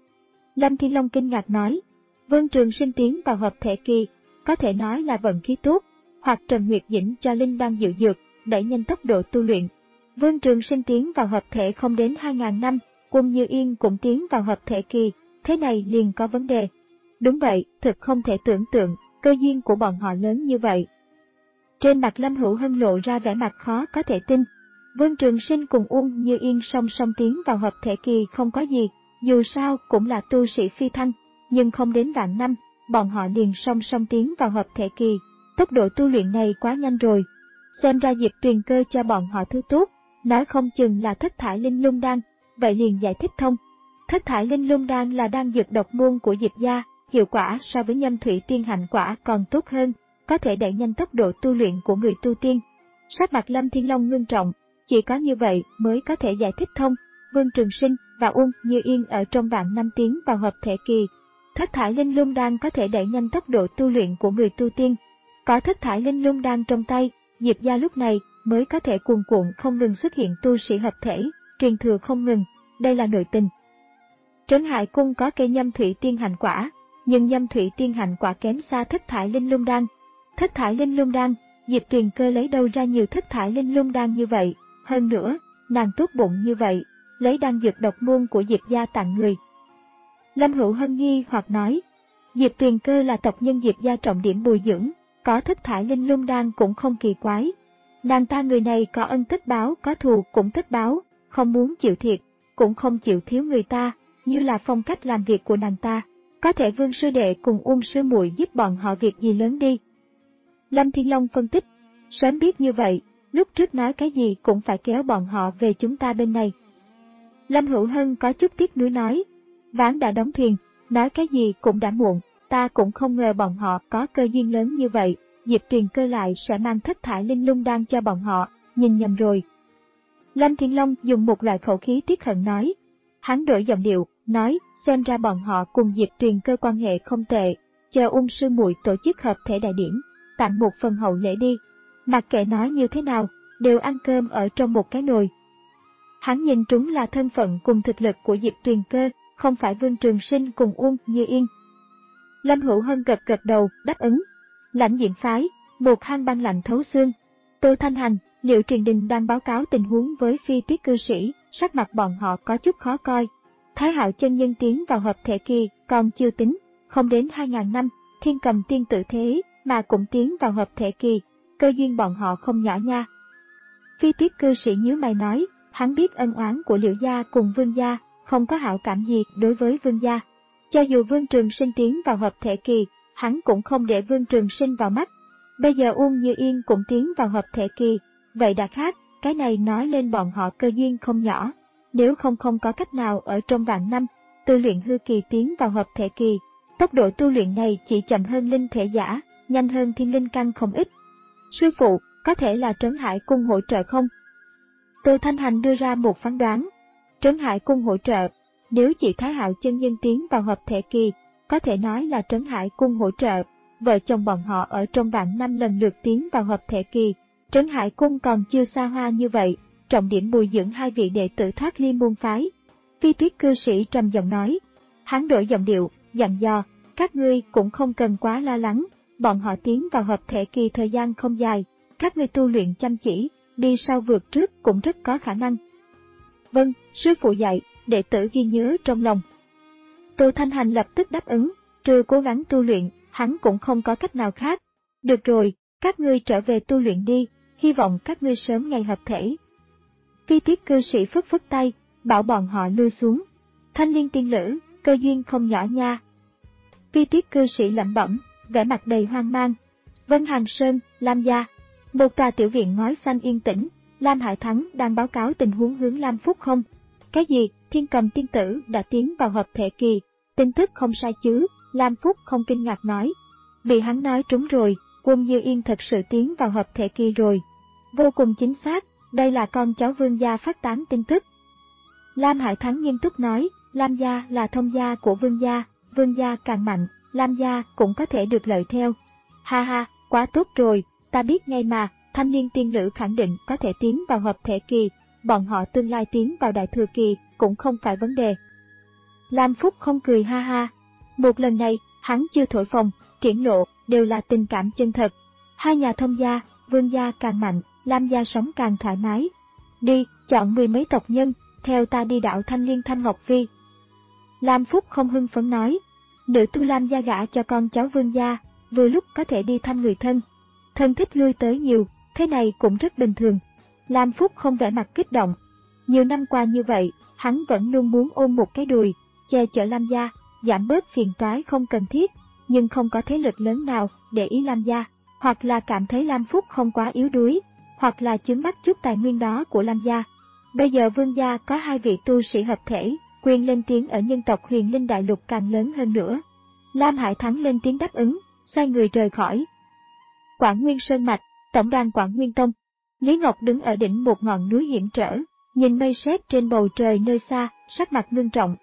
Lâm Thiên Long kinh ngạc nói, Vương Trường Sinh tiến vào hợp thể kỳ, có thể nói là vận khí tốt, hoặc Trần Nguyệt Dĩnh cho linh đan dự dược, đẩy nhanh tốc độ tu luyện. Vương Trường Sinh tiến vào hợp thể không đến hai ngàn năm, Uông Như Yên cũng tiến vào hợp thể kỳ, thế này liền có vấn đề. Đúng vậy, thực không thể tưởng tượng, cơ duyên của bọn họ lớn như vậy. Trên mặt Lâm Hữu Hân lộ ra vẻ mặt khó có thể tin. Vương Trường Sinh cùng Uông Như Yên song song tiến vào hợp thể kỳ không có gì, dù sao cũng là tu sĩ Phi Thăng, nhưng không đến vạn năm, bọn họ liền song song tiến vào hợp thể kỳ, tốc độ tu luyện này quá nhanh rồi. Xem ra Diệp Tuyền Cơ cho bọn họ thứ tốt, nói không chừng là thất thải linh lung đan, vậy liền giải thích thông. Thất thải linh lung đan là đan dược độc môn của Diệp gia, hiệu quả so với nhâm thủy tiên hành quả còn tốt hơn, có thể đẩy nhanh tốc độ tu luyện của người tu tiên. Sắc mặt Lâm Thiên Long ngưng trọng, chỉ có như vậy mới có thể giải thích thông. Vương Trường Sinh và Uông Như Yên ở trong vạn năm tiến vào hợp thể kỳ. Thất thải linh lung đan có thể đẩy nhanh tốc độ tu luyện của người tu tiên. Có thất thải linh lung đan trong tay, Diệp gia lúc này mới có thể cuồn cuộn không ngừng xuất hiện tu sĩ hợp thể, truyền thừa không ngừng, đây là nội tình. Trấn Hải Cung có cây nhâm thủy tiên hành quả, nhưng nhâm thủy tiên hành quả kém xa thất thải linh lung đan. Thất thải linh lung đan, Diệp Tuyền Cơ lấy đâu ra nhiều thất thải linh lung đan như vậy, hơn nữa, nàng tốt bụng như vậy, lấy đan dược độc môn của Diệp gia tặng người. Lâm Hữu Hân nghi hoặc nói, Diệp Tuyền Cơ là tộc nhân Diệp gia trọng điểm bồi dưỡng, có thất thải linh lung đan cũng không kỳ quái. Nàng ta người này có ân tất báo, có thù cũng tất báo, không muốn chịu thiệt, cũng không chịu thiếu người ta, như là phong cách làm việc của nàng ta. Có thể Vương sư đệ cùng Uông sư muội giúp bọn họ việc gì lớn đi. Lâm Thiên Long phân tích, sớm biết như vậy, lúc trước nói cái gì cũng phải kéo bọn họ về chúng ta bên này. Lâm Hữu Hân có chút tiếc nuối nói, ván đã đóng thuyền, nói cái gì cũng đã muộn, ta cũng không ngờ bọn họ có cơ duyên lớn như vậy, Diệp Tuyền Cơ lại sẽ mang thất thải linh lung đan cho bọn họ, nhìn nhầm rồi. Lâm Thiên Long dùng một loại khẩu khí tiếc hận nói, hắn đổi giọng điệu, nói, xem ra bọn họ cùng Diệp Tuyền Cơ quan hệ không tệ, chờ Uông sư muội tổ chức hợp thể đại điển, tặng một phần hậu lễ đi, mặc kệ nói như thế nào, đều ăn cơm ở trong một cái nồi. Hắn nhìn trúng là thân phận cùng thực lực của Diệp Tuyền Cơ, không phải Vương Trường Sinh cùng Uông Như Yên. Lâm Hữu Hân gật gật đầu, đáp ứng. Lãnh Diệm phái, một hang băng lạnh thấu xương. Tô Thanh Hành, Liệu Truyền Đình đang báo cáo tình huống với Phi Tuyết cư sĩ, sắc mặt bọn họ có chút khó coi. Thái Hạo chân nhân tiến vào hợp thể kỳ, còn chưa tính, không đến hai ngàn năm, Thiên Cầm tiên tử thế mà cũng tiến vào hợp thể kỳ, cơ duyên bọn họ không nhỏ nha. Phi Tuyết cư sĩ nhíu mày nói, hắn biết ân oán của Liễu gia cùng Vương gia, không có hảo cảm gì đối với Vương gia. Cho dù Vương Trường Sinh tiến vào hợp thể kỳ, hắn cũng không để Vương Trường Sinh vào mắt. Bây giờ Uông Như Yên cũng tiến vào hợp thể kỳ, vậy đã khác, cái này nói lên bọn họ cơ duyên không nhỏ. Nếu không không có cách nào ở trong vạn năm, tu luyện hư kỳ tiến vào hợp thể kỳ, tốc độ tu luyện này chỉ chậm hơn linh thể giả, nhanh hơn thiên linh căn không ít. Sư phụ, có thể là Trấn Hải cung hỗ trợ không? Tô Thanh Hành đưa ra một phán đoán. Trấn Hải cung hỗ trợ, nếu chỉ Thái Hạo chân nhân tiến vào hợp thể kỳ, có thể nói là Trấn Hải cung hỗ trợ. Vợ chồng bọn họ ở trong vạn năm lần lượt tiến vào hợp thể kỳ, Trấn Hải cung còn chưa xa hoa như vậy, trọng điểm bồi dưỡng hai vị đệ tử Thoát Ly môn phái. Phi Tuyết cư sĩ trầm giọng nói, hắn đổi giọng điệu, dặn dò, các ngươi cũng không cần quá lo lắng, bọn họ tiến vào hợp thể kỳ thời gian không dài, các ngươi tu luyện chăm chỉ, đi sau vượt trước cũng rất có khả năng. Vâng, sư phụ dạy, đệ tử ghi nhớ trong lòng. Tô Thanh Hành lập tức đáp ứng, trừ cố gắng tu luyện, hắn cũng không có cách nào khác. Được rồi, các ngươi trở về tu luyện đi, hy vọng các ngươi sớm ngày hợp thể. Phi Tuyết cư sĩ phất phất tay, bảo bọn họ lui xuống. Thanh Liên tiên lữ, cơ duyên không nhỏ nha. Phi Tuyết cư sĩ lẩm bẩm, vẻ mặt đầy hoang mang. Vân Hàng Sơn, Lam gia. Một tòa tiểu viện ngói xanh yên tĩnh, Lam Hải Thắng đang báo cáo tình huống hướng Lam Phúc không. Cái gì, Thiên Cầm tiên tử đã tiến vào hợp thể kỳ, tin tức không sai chứ? Lam Phúc không kinh ngạc nói. Bị hắn nói trúng rồi, Quân Như Yên thật sự tiến vào hợp thể kỳ rồi. Vô cùng chính xác, đây là con cháu Vương gia phát tán tin tức. Lam Hải Thắng nghiêm túc nói, Lam gia là thông gia của Vương gia, Vương gia càng mạnh, Lam gia cũng có thể được lợi theo. Ha ha, quá tốt rồi, ta biết ngay mà, Thanh Liên tiên lữ khẳng định có thể tiến vào hợp thể kỳ, bọn họ tương lai tiến vào đại thừa kỳ cũng không phải vấn đề. Lam Phúc không cười ha ha. Một lần này, hắn chưa thổi phồng, triển lộ, đều là tình cảm chân thật. Hai nhà thông gia, Vương gia càng mạnh, Lam gia sống càng thoải mái. Đi, chọn mười mấy tộc nhân, theo ta đi đạo Thanh Liên Thanh Ngọc Vi. Lam Phúc không hưng phấn nói, nữ tu Lam gia gả cho con cháu Vương gia, vừa lúc có thể đi thăm người thân. Thân thích lui tới nhiều, thế này cũng rất bình thường. Lam Phúc không vẻ mặt kích động. Nhiều năm qua như vậy, hắn vẫn luôn muốn ôm một cái đùi, che chở Lam gia, giảm bớt phiền toái không cần thiết, nhưng không có thế lực lớn nào để ý Lam gia, hoặc là cảm thấy Lam Phúc không quá yếu đuối, hoặc là chướng mắt chút tài nguyên đó của Lam gia. Bây giờ Vương gia có hai vị tu sĩ hợp thể, quyền lên tiếng ở nhân tộc Huyền Linh Đại Lục càng lớn hơn nữa. Lam Hải Thắng lên tiếng đáp ứng, xoay người rời khỏi. Quảng Nguyên Sơn Mạch, tổng đàn Quảng Nguyên Tông. Lý Ngọc đứng ở đỉnh một ngọn núi hiểm trở, nhìn mây sét trên bầu trời nơi xa, sắc mặt ngưng trọng.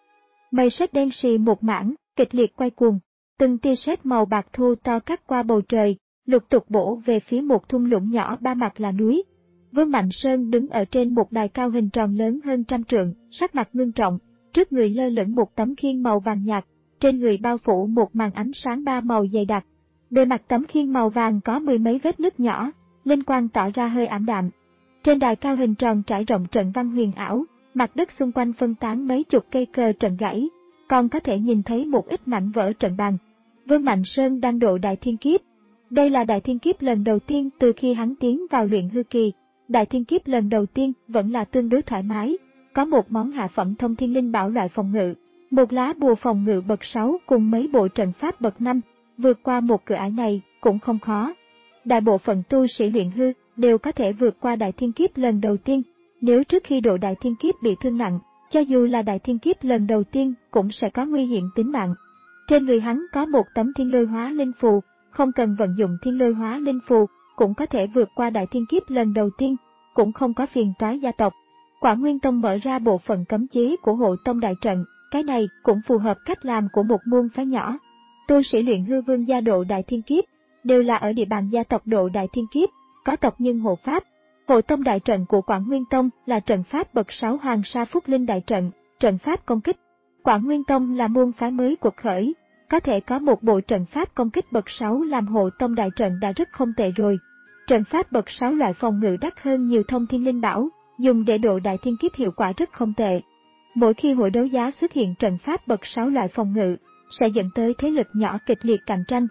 Mây sét đen xì một mảng, kịch liệt quay cuồng, từng tia sét màu bạc thu to cắt qua bầu trời, lục tục bổ về phía một thung lũng nhỏ ba mặt là núi. Vương Mạnh Sơn đứng ở trên một đài cao hình tròn lớn hơn trăm trượng, sắc mặt ngưng trọng, trước người lơ lửng một tấm khiên màu vàng nhạt, trên người bao phủ một màn ánh sáng ba màu dày đặc. Bề mặt tấm khiên màu vàng có mười mấy vết nứt nhỏ, linh quang tỏ ra hơi ảm đạm. Trên đài cao hình tròn trải rộng trận văn huyền ảo, mặt đất xung quanh phân tán mấy chục cây cờ trận gãy, còn có thể nhìn thấy một ít mảnh vỡ trận bàn. Vương Mạnh Sơn đang độ đại thiên kiếp. Đây là đại thiên kiếp lần đầu tiên từ khi hắn tiến vào luyện hư kỳ. Đại thiên kiếp lần đầu tiên vẫn là tương đối thoải mái, có một món hạ phẩm thông thiên linh bảo loại phòng ngự, một lá bùa phòng ngự bậc sáu cùng mấy bộ trận pháp bậc năm, vượt qua một cửa ải này cũng không khó. Đại bộ phận tu sĩ luyện hư đều có thể vượt qua đại thiên kiếp lần đầu tiên, nếu trước khi độ đại thiên kiếp bị thương nặng, cho dù là đại thiên kiếp lần đầu tiên cũng sẽ có nguy hiểm tính mạng. Trên người hắn có một tấm thiên lôi hóa linh phù, không cần vận dụng thiên lôi hóa linh phù, cũng có thể vượt qua đại thiên kiếp lần đầu tiên, cũng không có phiền toái gia tộc. Quảng Nguyên Tông mở ra bộ phận cấm chế của hộ tông đại trận, cái này cũng phù hợp cách làm của một môn phái nhỏ. Tu sĩ luyện hư vương gia độ đại thiên kiếp, đều là ở địa bàn gia tộc độ đại thiên kiếp, có tộc nhân hộ pháp. Hộ tông đại trận của Quảng Nguyên Tông là trận pháp bậc sáu Hoàng Sa Phúc Linh đại trận, trận pháp công kích. Quảng Nguyên Tông là môn phái mới quật khởi, Có thể có một bộ trận pháp công kích bậc sáu làm hộ tông đại trận đã rất không tệ rồi. Trận pháp bậc sáu loại phòng ngự đắt hơn nhiều thông thiên linh bảo, dùng để độ đại thiên kiếp hiệu quả rất không tệ. Mỗi khi hội đấu giá xuất hiện trận pháp bậc sáu loại phòng ngự, sẽ dẫn tới thế lực nhỏ kịch liệt cạnh tranh.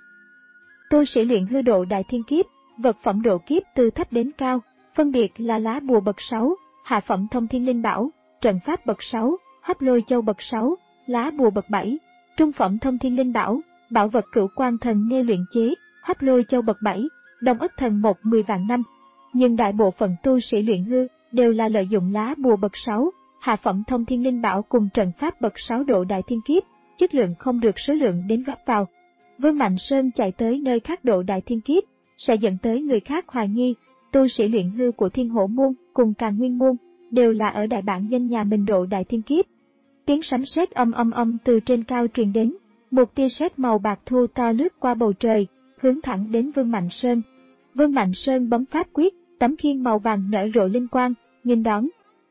Tu sĩ luyện hư độ đại thiên kiếp, vật phẩm độ kiếp từ thấp đến cao, phân biệt là lá bùa bậc sáu, hạ phẩm thông thiên linh bảo, trận pháp bậc sáu, hấp lôi châu bậc sáu, lá bùa bậc bảy, trung phẩm thông thiên linh bảo, bảo vật cửu quan thần nghe luyện chế, hấp lôi châu bậc bảy, đồng ức thần một mười vạn năm. Nhưng đại bộ phận tu sĩ luyện hư đều là lợi dụng lá bùa bậc sáu, hạ phẩm thông thiên linh bảo cùng trận pháp bậc sáu độ đại thiên kiếp, chất lượng không được số lượng đến gấp vào. Vương Mạnh Sơn chạy tới nơi khác độ đại thiên kiếp, sẽ dẫn tới người khác hoài nghi, tu sĩ luyện hư của Thiên Hổ Môn cùng Càn Nguyên Môn đều là ở đại bản doanh nhà mình độ đại thiên kiếp. Tiếng sấm sét âm âm âm từ trên cao truyền đến, một tia sét màu bạc thu to lướt qua bầu trời, hướng thẳng đến Vương Mạnh Sơn. Vương Mạnh Sơn bấm pháp quyết, tấm khiên màu vàng nở rộ linh quang, nghênh đón.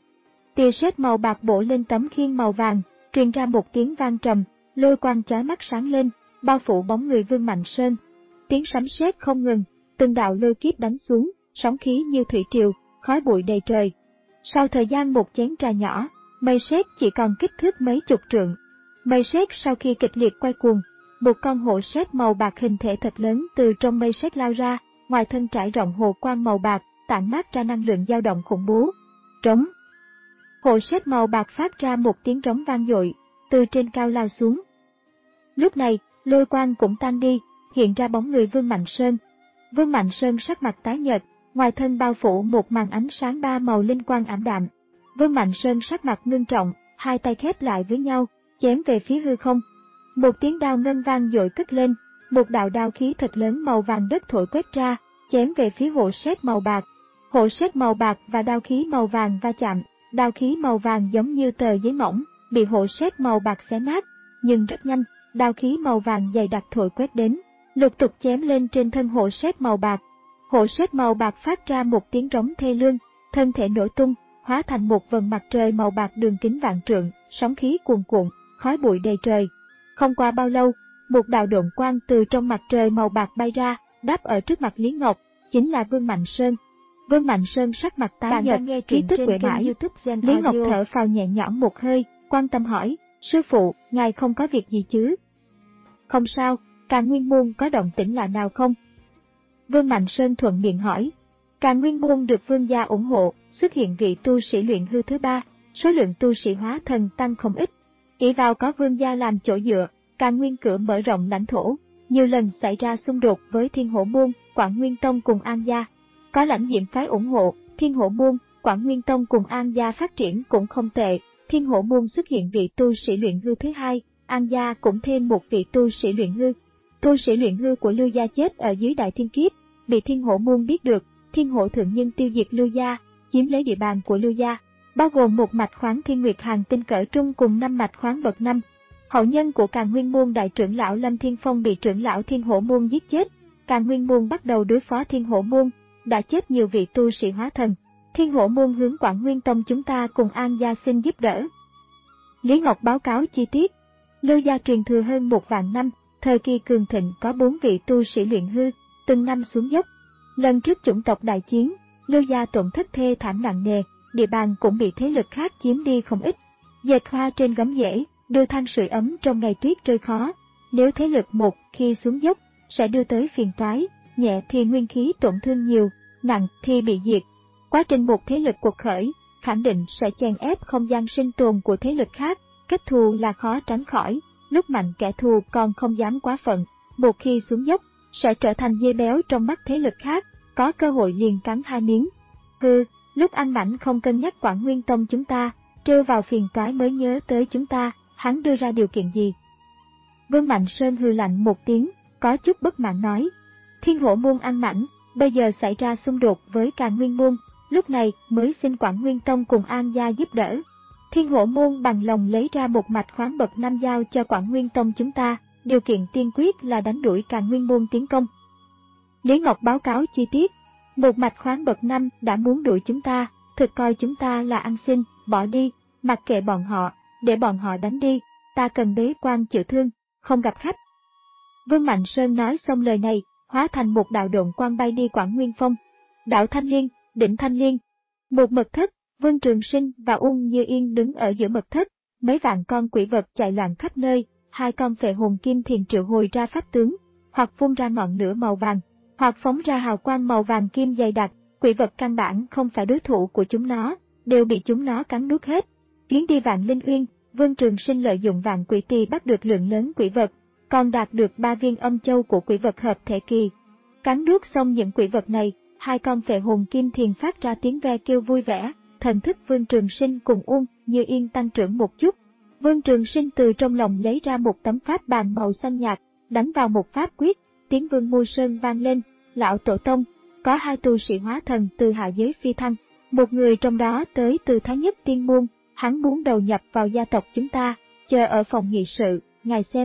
Tia sét màu bạc bổ lên tấm khiên màu vàng, truyền ra một tiếng vang trầm, lôi quang chói mắt sáng lên, bao phủ bóng người Vương Mạnh Sơn. Tiếng sấm sét không ngừng, từng đạo lôi kiếp đánh xuống, sóng khí như thủy triều, khói bụi đầy trời. Sau thời gian một chén trà nhỏ, mây sét chỉ còn kích thước mấy chục trượng. Mây sét sau khi kịch liệt quay cuồng, một con hổ sét màu bạc hình thể thật lớn từ trong mây sét lao ra, ngoài thân trải rộng hồ quang màu bạc, tản mát ra năng lượng dao động khủng bố. Trống. Hổ sét màu bạc phát ra một tiếng trống vang dội, từ trên cao lao xuống. Lúc này, lôi quang cũng tan đi, hiện ra bóng người Vương Mạnh Sơn. Vương Mạnh Sơn sắc mặt tái nhợt, ngoài thân bao phủ một màn ánh sáng ba màu linh quang ảm đạm. Vương Mạnh Sơn sắc mặt ngưng trọng, hai tay khép lại với nhau, chém về phía hư không. Một tiếng đao ngân vang dội cất lên, một đạo đao khí thật lớn màu vàng đất thổi quét ra, chém về phía hổ sét màu bạc. Hổ sét màu bạc và đao khí màu vàng va chạm, đao khí màu vàng giống như tờ giấy mỏng, bị hổ sét màu bạc xé nát, nhưng rất nhanh, đao khí màu vàng dày đặc thổi quét đến, lục tục chém lên trên thân hổ sét màu bạc. Hổ sét màu bạc phát ra một tiếng rống thê lương, thân thể nổ tung, hóa thành một vầng mặt trời màu bạc đường kính vạn trượng, sóng khí cuồn cuộn, khói bụi đầy trời. Không qua bao lâu, một đạo độn quang từ trong mặt trời màu bạc bay ra, đáp ở trước mặt Lý Ngọc, chính là Vương Mạnh Sơn. Vương Mạnh Sơn sắc mặt tái nhợt, khí tức uể oải. Lý Ngọc thở phào nhẹ nhõm một hơi, quan tâm hỏi, sư phụ, ngài không có việc gì chứ? Không sao, Càn Nguyên Môn có động tĩnh lạ nào không? Vương Mạnh Sơn thuận miệng hỏi. Càn Nguyên Môn được vương gia ủng hộ, xuất hiện vị tu sĩ luyện hư thứ ba, số lượng tu sĩ hóa thần tăng không ít. Ỷ vào có vương gia làm chỗ dựa, Càn Nguyên Cửa mở rộng lãnh thổ, nhiều lần xảy ra xung đột với Thiên Hổ Môn, Quảng Nguyên Tông cùng An gia. Có Lãnh Diệm phái ủng hộ, Thiên Hổ Môn, Quảng Nguyên Tông cùng An gia phát triển cũng không tệ. Thiên Hổ Môn xuất hiện vị tu sĩ luyện hư thứ hai, An gia cũng thêm một vị tu sĩ luyện hư. Tu sĩ luyện hư của Lưu gia chết ở dưới đại thiên kiếp, bị Thiên Hổ Môn biết được, Thiên Hổ thượng nhân tiêu diệt Lưu gia, chiếm lấy địa bàn của Lưu gia, bao gồm một mạch khoáng Thiên Nguyệt Hàng tinh cỡ trung cùng năm mạch khoáng bậc năm. Hậu nhân của Càn Nguyên Môn đại trưởng lão Lâm Thiên Phong bị trưởng lão Thiên Hổ Môn giết chết, Càn Nguyên Môn bắt đầu đối phó Thiên Hổ Môn, đã chết nhiều vị tu sĩ hóa thần. Thiên Hổ Môn hướng Quảng Nguyên Tông chúng ta cùng An gia xin giúp đỡ. Lý Ngọc báo cáo chi tiết. Lưu gia truyền thừa hơn một vạn năm, thời kỳ cường thịnh có bốn vị tu sĩ luyện hư, từng năm xuống dốc. Lần trước chủng tộc đại chiến, Lưu gia tổn thất thê thảm nặng nề, địa bàn cũng bị thế lực khác chiếm đi không ít. Dệt hoa trên gấm rễ, đưa than sưởi ấm trong ngày tuyết rơi khó. Nếu thế lực một khi xuống dốc, sẽ đưa tới phiền toái, nhẹ thì nguyên khí tổn thương nhiều, nặng thì bị diệt. Quá trình một thế lực cuộc khởi, khẳng định sẽ chèn ép không gian sinh tồn của thế lực khác, kết thù là khó tránh khỏi, lúc mạnh kẻ thù còn không dám quá phận, một khi xuống dốc, sẽ trở thành dê béo trong mắt thế lực khác, có cơ hội liền cắn hai miếng. Hừ, lúc ăn mảnh không cân nhắc Quảng Nguyên Tông chúng ta, trêu vào phiền toái mới nhớ tới chúng ta, hắn đưa ra điều kiện gì? Vương Mạnh Sơn hừ lạnh một tiếng, có chút bất mãn nói. Thiên Hổ Môn ăn mảnh, bây giờ xảy ra xung đột với Càn Nguyên Môn, lúc này mới xin Quảng Nguyên Tông cùng An gia giúp đỡ. Thiên Hổ Môn bằng lòng lấy ra một mạch khoáng bậc năm giao cho Quảng Nguyên Tông chúng ta, điều kiện tiên quyết là đánh đuổi Càn Nguyên Môn tiến công. Lý Ngọc báo cáo chi tiết. Một mạch khoáng bậc năm đã muốn đuổi chúng ta, thực coi chúng ta là ăn xin, bỏ đi, mặc kệ bọn họ, để bọn họ đánh đi, ta cần bế quan chữa thương, không gặp khách. Vương Mạnh Sơn nói xong lời này, hóa thành một đạo độn quang bay đi Quảng Nguyên Phong. Đảo Thanh Liên, đỉnh Thanh Liên. Một mật thất, Vương Trường Sinh và Ung Như Yên đứng ở giữa mật thất, mấy vạn con quỷ vật chạy loạn khắp nơi, hai con phệ hồn kim thiền triệu hồi ra pháp tướng, hoặc phun ra ngọn lửa màu vàng, hoặc phóng ra hào quang màu vàng kim dày đặc, quỷ vật căn bản không phải đối thủ của chúng nó, đều bị chúng nó cắn nuốt hết. Chuyến đi Vạn Linh Uyên, Vương Trường Sinh lợi dụng Vạn Quỷ Tỳ bắt được lượng lớn quỷ vật, còn đạt được ba viên âm châu của quỷ vật hợp thể kỳ. Cắn nuốt xong những quỷ vật này, hai con phệ hồn kim thiền phát ra tiếng ve kêu vui vẻ, thần thức Vương Trường Sinh cùng Ung Như Yên tăng trưởng một chút. Vương Trường Sinh từ trong lòng lấy ra một tấm pháp bàn màu xanh nhạt, đánh vào một pháp quyết, tiếng Vương Mô Sơn vang lên, lão tổ tông, có hai tu sĩ hóa thần từ hạ giới phi thăng, một người trong đó tới từ Thái Nhất Tiên Môn, hắn muốn đầu nhập vào gia tộc chúng ta, chờ ở phòng nghị sự, ngài xem.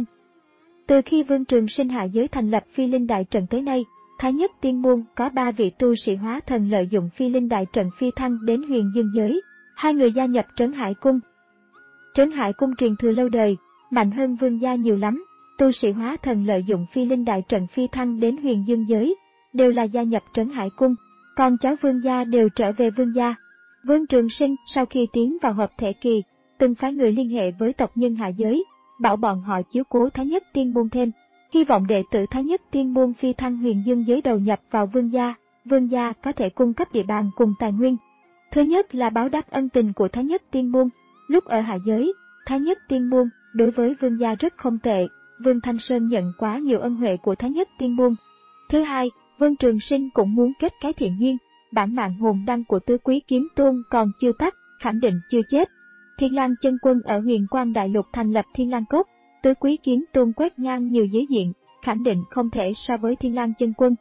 Từ khi Vương Trường Sinh hạ giới thành lập Phi Linh Đại Trận tới nay, Thái Nhất Tiên Môn có ba vị tu sĩ hóa thần lợi dụng Phi Linh Đại Trận phi thăng đến Huyền Dương giới, hai người gia nhập Trấn Hải Cung. Trấn Hải Cung truyền thừa lâu đời, mạnh hơn Vương gia nhiều lắm, tu sĩ hóa thần lợi dụng Phi Linh Đại Trận phi thăng đến Huyền Dương giới, đều là gia nhập Trấn Hải Cung, còn cháu Vương gia đều trở về Vương gia. Vương Trường Sinh sau khi tiến vào hợp thể kỳ, từng phái người liên hệ với tộc nhân hạ giới, bảo bọn họ chiếu cố Thái Nhất Tiên Môn thêm, hy vọng đệ tử Thái Nhất Tiên Môn phi thăng Huyền Dương giới đầu nhập vào Vương gia, Vương gia có thể cung cấp địa bàn cùng tài nguyên. Thứ nhất là báo đáp ân tình của Thái Nhất Tiên Môn, lúc ở hạ giới, Thái Nhất Tiên Môn đối với Vương gia rất không tệ, Vương Thanh Sơn nhận quá nhiều ân huệ của Thái Nhất Tiên Môn. Thứ hai, Vương Trường Sinh cũng muốn kết cái thiện duyên, bản mạng hồn đăng của Tứ Quý Kiếm Tôn còn chưa tắt, khẳng định chưa chết. Thiên Lang Chân Quân ở Huyền Quang Đại Lục thành lập Thiên Lang Cốc, Tứ Quý Kiếm Tôn quét ngang nhiều giới diện, khẳng định không thể so với Thiên Lang Chân Quân.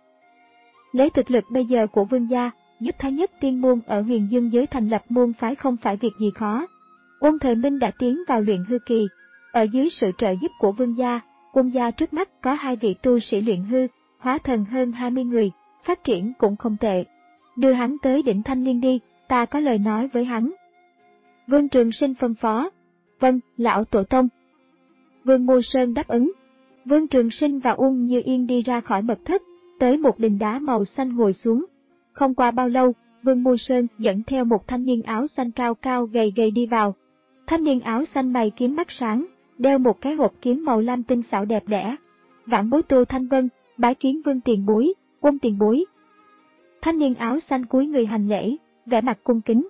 Lấy thực lực bây giờ của Vương gia, giúp Thái Nhất Tiên Môn ở Huyền Dương giới thành lập môn phái không phải việc gì khó. Ôn Thời Minh đã tiến vào luyện hư kỳ, ở dưới sự trợ giúp của Vương gia, Quân gia trước mắt có hai vị tu sĩ luyện hư, hóa thần hơn hai mươi người, phát triển cũng không tệ. Đưa hắn tới đỉnh Thanh Liên đi, ta có lời nói với hắn. Vương Trường Sinh phân phó. Vâng, lão tổ tông. Vương Mô Sơn đáp ứng. Vương Trường Sinh và Ung Như Yên đi ra khỏi mật thất, tới một đình đá màu xanh ngồi xuống. Không qua bao lâu, Vương Mô Sơn dẫn theo một thanh niên áo xanh cao cao gầy gầy đi vào. Thanh niên áo xanh mày kiếm mắt sáng, đeo một cái hộp kiếm màu lam tinh xảo đẹp đẽ. Vãn bối Tô Thanh Vân, bái kiến Vương tiền bối, Quân tiền bối. Thanh niên áo xanh cúi người hành lễ, vẻ mặt cung kính.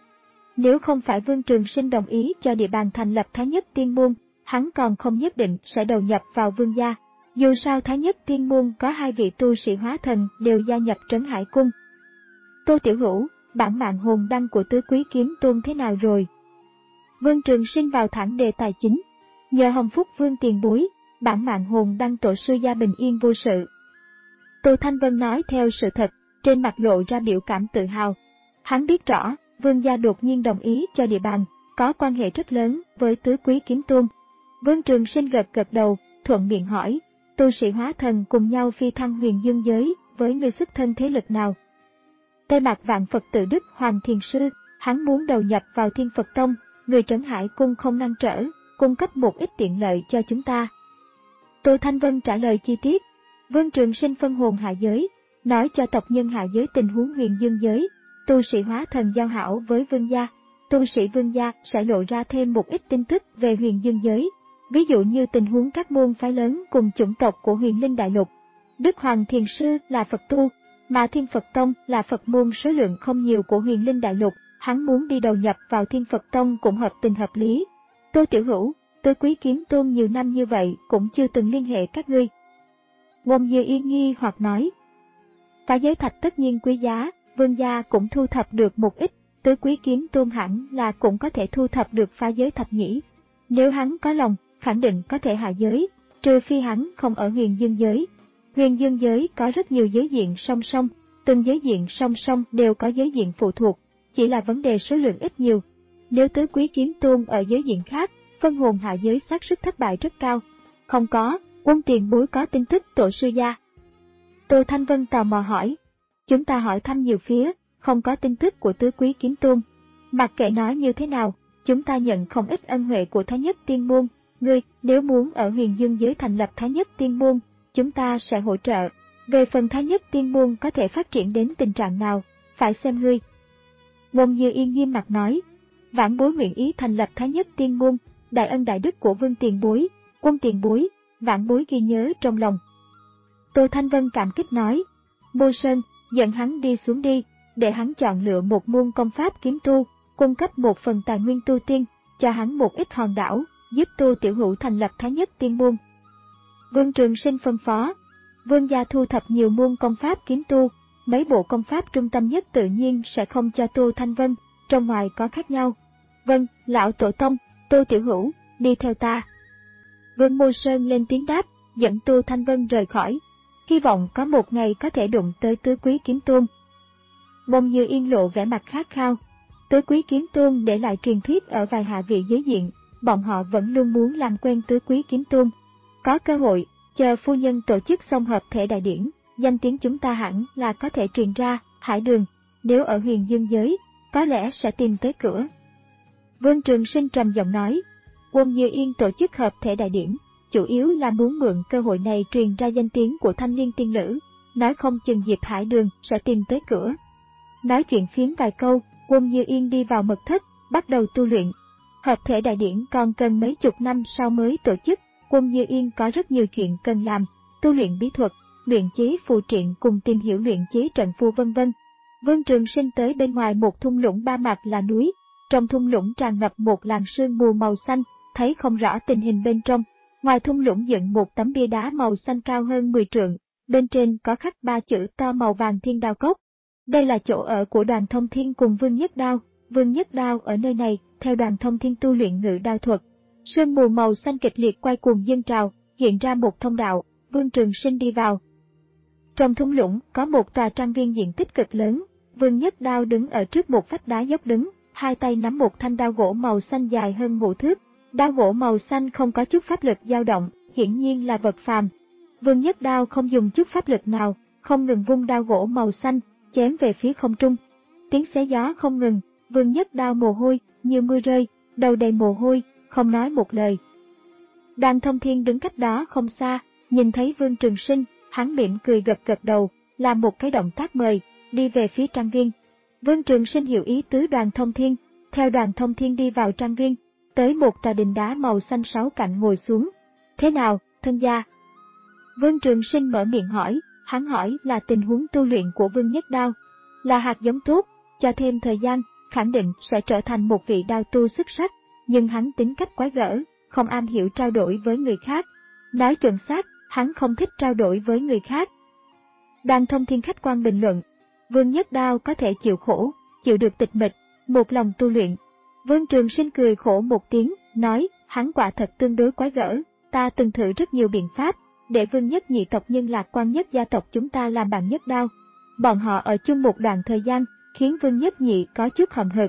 Nếu không phải Vương Trường Sinh đồng ý cho địa bàn thành lập Thái Nhất Tiên Môn, hắn còn không nhất định sẽ đầu nhập vào Vương gia. Dù sao Thái Nhất Tiên Môn có hai vị tu sĩ hóa thần đều gia nhập Trấn Hải Cung. Tô Tiểu Hữu, bản mạng hồn đăng của Tứ Quý Kiếm Tôn thế nào rồi? Vương Trường Sinh vào thẳng đề tài chính. Nhờ hồng phúc Vương tiền bối, bản mạng hồn đăng tổ sư gia bình yên vô sự. Tô Thanh Vân nói theo sự thật, trên mặt lộ ra biểu cảm tự hào. Hắn biết rõ, Vương gia đột nhiên đồng ý cho địa bàn, có quan hệ rất lớn với Tứ Quý Kiếm Tôn. Vương Trường Sinh gật gật đầu, thuận miệng hỏi, tu sĩ hóa thần cùng nhau phi thăng Huyền Dương giới, với người xuất thân thế lực nào? Tây Mạc Vạn Phật Tự Đức Hoàng Thiền Sư, hắn muốn đầu nhập vào Thiên Phật Tông, người Trấn Hải Cung không ngăn trở, cung cấp một ít tiện lợi cho chúng ta. Tô Thanh Vân trả lời chi tiết. Vương Trường Sinh phân hồn hạ giới, nói cho tộc nhân hạ giới tình huống Huyền Dương giới, tu sĩ hóa thần giao hảo với Vương gia, tu sĩ Vương gia sẽ lộ ra thêm một ít tin tức về Huyền Dương giới, ví dụ như tình huống các môn phái lớn cùng chủng tộc của Huyền Linh Đại Lục. Đức Hoàng Thiền Sư là Phật tu, mà Thiên Phật Tông là Phật môn số lượng không nhiều của Huyền Linh Đại Lục, hắn muốn đi đầu nhập vào Thiên Phật Tông cũng hợp tình hợp lý. Tô Tiểu Hữu, Tứ Quý Kiếm Tôn nhiều năm như vậy cũng chưa từng liên hệ các ngươi. Ngôn Như Yên nghi hoặc nói, phá giới thạch tất nhiên quý giá, Vương gia cũng thu thập được một ít, Tứ Quý Kiếm Tôn hẳn là cũng có thể thu thập được phá giới thạch nhỉ. Nếu hắn có lòng, khẳng định có thể hạ giới, trừ phi hắn không ở Huyền Dương giới. Huyền Dương giới có rất nhiều giới diện song song, từng giới diện song song đều có giới diện phụ thuộc, chỉ là vấn đề số lượng ít nhiều. Nếu Tứ Quý Kiếm Tôn ở giới diện khác, phân hồn hạ giới xác suất thất bại rất cao. Không có, Quân tiền bối có tin tức tổ sư gia. Tô Thanh Vân tò mò hỏi. Chúng ta hỏi thăm nhiều phía, không có tin tức của Tứ Quý Kiếm Tôn. Mặc kệ nói như thế nào, chúng ta nhận không ít ân huệ của Thái Nhất Tiên Môn. Ngươi, nếu muốn ở Huyền Dương giới thành lập Thái Nhất Tiên Môn, chúng ta sẽ hỗ trợ. Về phần Thái Nhất Tiên Môn có thể phát triển đến tình trạng nào, phải xem ngươi. Ngôn Như Yên nghiêm mặt nói, vãn bối nguyện ý thành lập Thái Nhất Tiên Môn, đại ân đại đức của Vương tiền bối, Quân tiền bối, vãn bối ghi nhớ trong lòng. Tô Thanh Vân cảm kích nói, Mô Sơn, dẫn hắn đi xuống đi, để hắn chọn lựa một môn công pháp kiếm tu, cung cấp một phần tài nguyên tu tiên, cho hắn một ít hòn đảo, giúp Tô Tiểu Hữu thành lập Thái Nhất Tiên Môn. Vương Trường Sinh phân phó, Vương gia thu thập nhiều môn công pháp kiếm tu, mấy bộ công pháp trung tâm nhất tự nhiên sẽ không cho Tô Thanh Vân, trong ngoài có khác nhau. Vâng, lão tổ tông, Tô Tiểu Hữu, đi theo ta. Vương Mô Sơn lên tiếng đáp, dẫn Tô Thanh Vân rời khỏi, hy vọng có một ngày có thể đụng tới Tứ Quý Kiếm Tôn. Ngôn Như Yên lộ vẻ mặt khát khao, Tứ Quý Kiếm Tôn để lại truyền thuyết ở vài hạ vị giới diện, bọn họ vẫn luôn muốn làm quen Tứ Quý Kiếm Tôn. Có cơ hội, chờ phu nhân tổ chức xong hợp thể đại điển, danh tiếng chúng ta hẳn là có thể truyền ra. Hải Đường, nếu ở Huyền Dương giới, có lẽ sẽ tìm tới cửa. Vương Trường Sinh trầm giọng nói, Ngôn Như Yên tổ chức hợp thể đại điển, chủ yếu là muốn mượn cơ hội này truyền ra danh tiếng của thanh niên tiên nữ, nói không chừng Diệp Hải Đường sẽ tìm tới cửa. Nói chuyện phiếm vài câu, Ngôn Như Yên đi vào mật thất, bắt đầu tu luyện. Hợp thể đại điển còn cần mấy chục năm sau mới tổ chức, Ngôn Như Yên có rất nhiều chuyện cần làm, tu luyện bí thuật, luyện chế phù triện cùng tìm hiểu luyện chế trận phù vân vân. Vương Trường Sinh tới bên ngoài một thung lũng ba mặt là núi, trong thung lũng tràn ngập một làn sương mù màu xanh, thấy không rõ tình hình bên trong. Ngoài thung lũng dựng một tấm bia đá màu xanh cao hơn mười trượng, bên trên có khắc ba chữ to màu vàng Thiên Đao Cốc. Đây là chỗ ở của Đoàn Thông Thiên cùng Vương Nhất Đao. Vương Nhất Đao ở nơi này, theo Đoàn Thông Thiên tu luyện ngự đao thuật. Sương mù màu xanh kịch liệt quay cuồng dâng trào, hiện ra một thông đạo, Vương Trường Sinh đi vào. Trong thung lũng có một tòa trang viên diện tích cực lớn, Vương Nhất Đao đứng ở trước một vách đá dốc đứng, hai tay nắm một thanh đao gỗ màu xanh dài hơn ngũ thước. Đao gỗ màu xanh không có chút pháp lực dao động, hiển nhiên là vật phàm. Vương Nhất Đao không dùng chút pháp lực nào, không ngừng vung đao gỗ màu xanh, chém về phía không trung. Tiếng xé gió không ngừng, Vương Nhất Đao mồ hôi như mưa rơi, đầu đầy mồ hôi, không nói một lời. Đoàn Thông Thiên đứng cách đó không xa, nhìn thấy Vương Trường Sinh, hắn mỉm cười gật gật đầu, làm một cái động tác mời, đi về phía trang viên. Vương Trường Sinh hiểu ý tứ Đoàn Thông Thiên, theo Đoàn Thông Thiên đi vào trang viên, tới một tòa đình đá màu xanh sáu cạnh ngồi xuống. Thế nào, thân gia? Vương Trường Sinh mở miệng hỏi, hắn hỏi là tình huống tu luyện của Vương Nhất Đao. Là hạt giống tốt, cho thêm thời gian, khẳng định sẽ trở thành một vị đao tu xuất sắc, nhưng hắn tính cách quái gở, không am hiểu trao đổi với người khác. Nói chuẩn xác, hắn không thích trao đổi với người khác. Đoàn Thông Thiên khách quan bình luận, Vương Nhất Đao có thể chịu khổ, chịu được tịch mịch, một lòng tu luyện. Vương Trường Sinh cười khổ một tiếng, nói, hắn quả thật tương đối quái gở, ta từng thử rất nhiều biện pháp, để Vương Nhất nhị tộc nhân lạc quan nhất gia tộc chúng ta làm bạn Nhất Đao. Bọn họ ở chung một đoạn thời gian, khiến Vương Nhất nhị có chút hậm hực.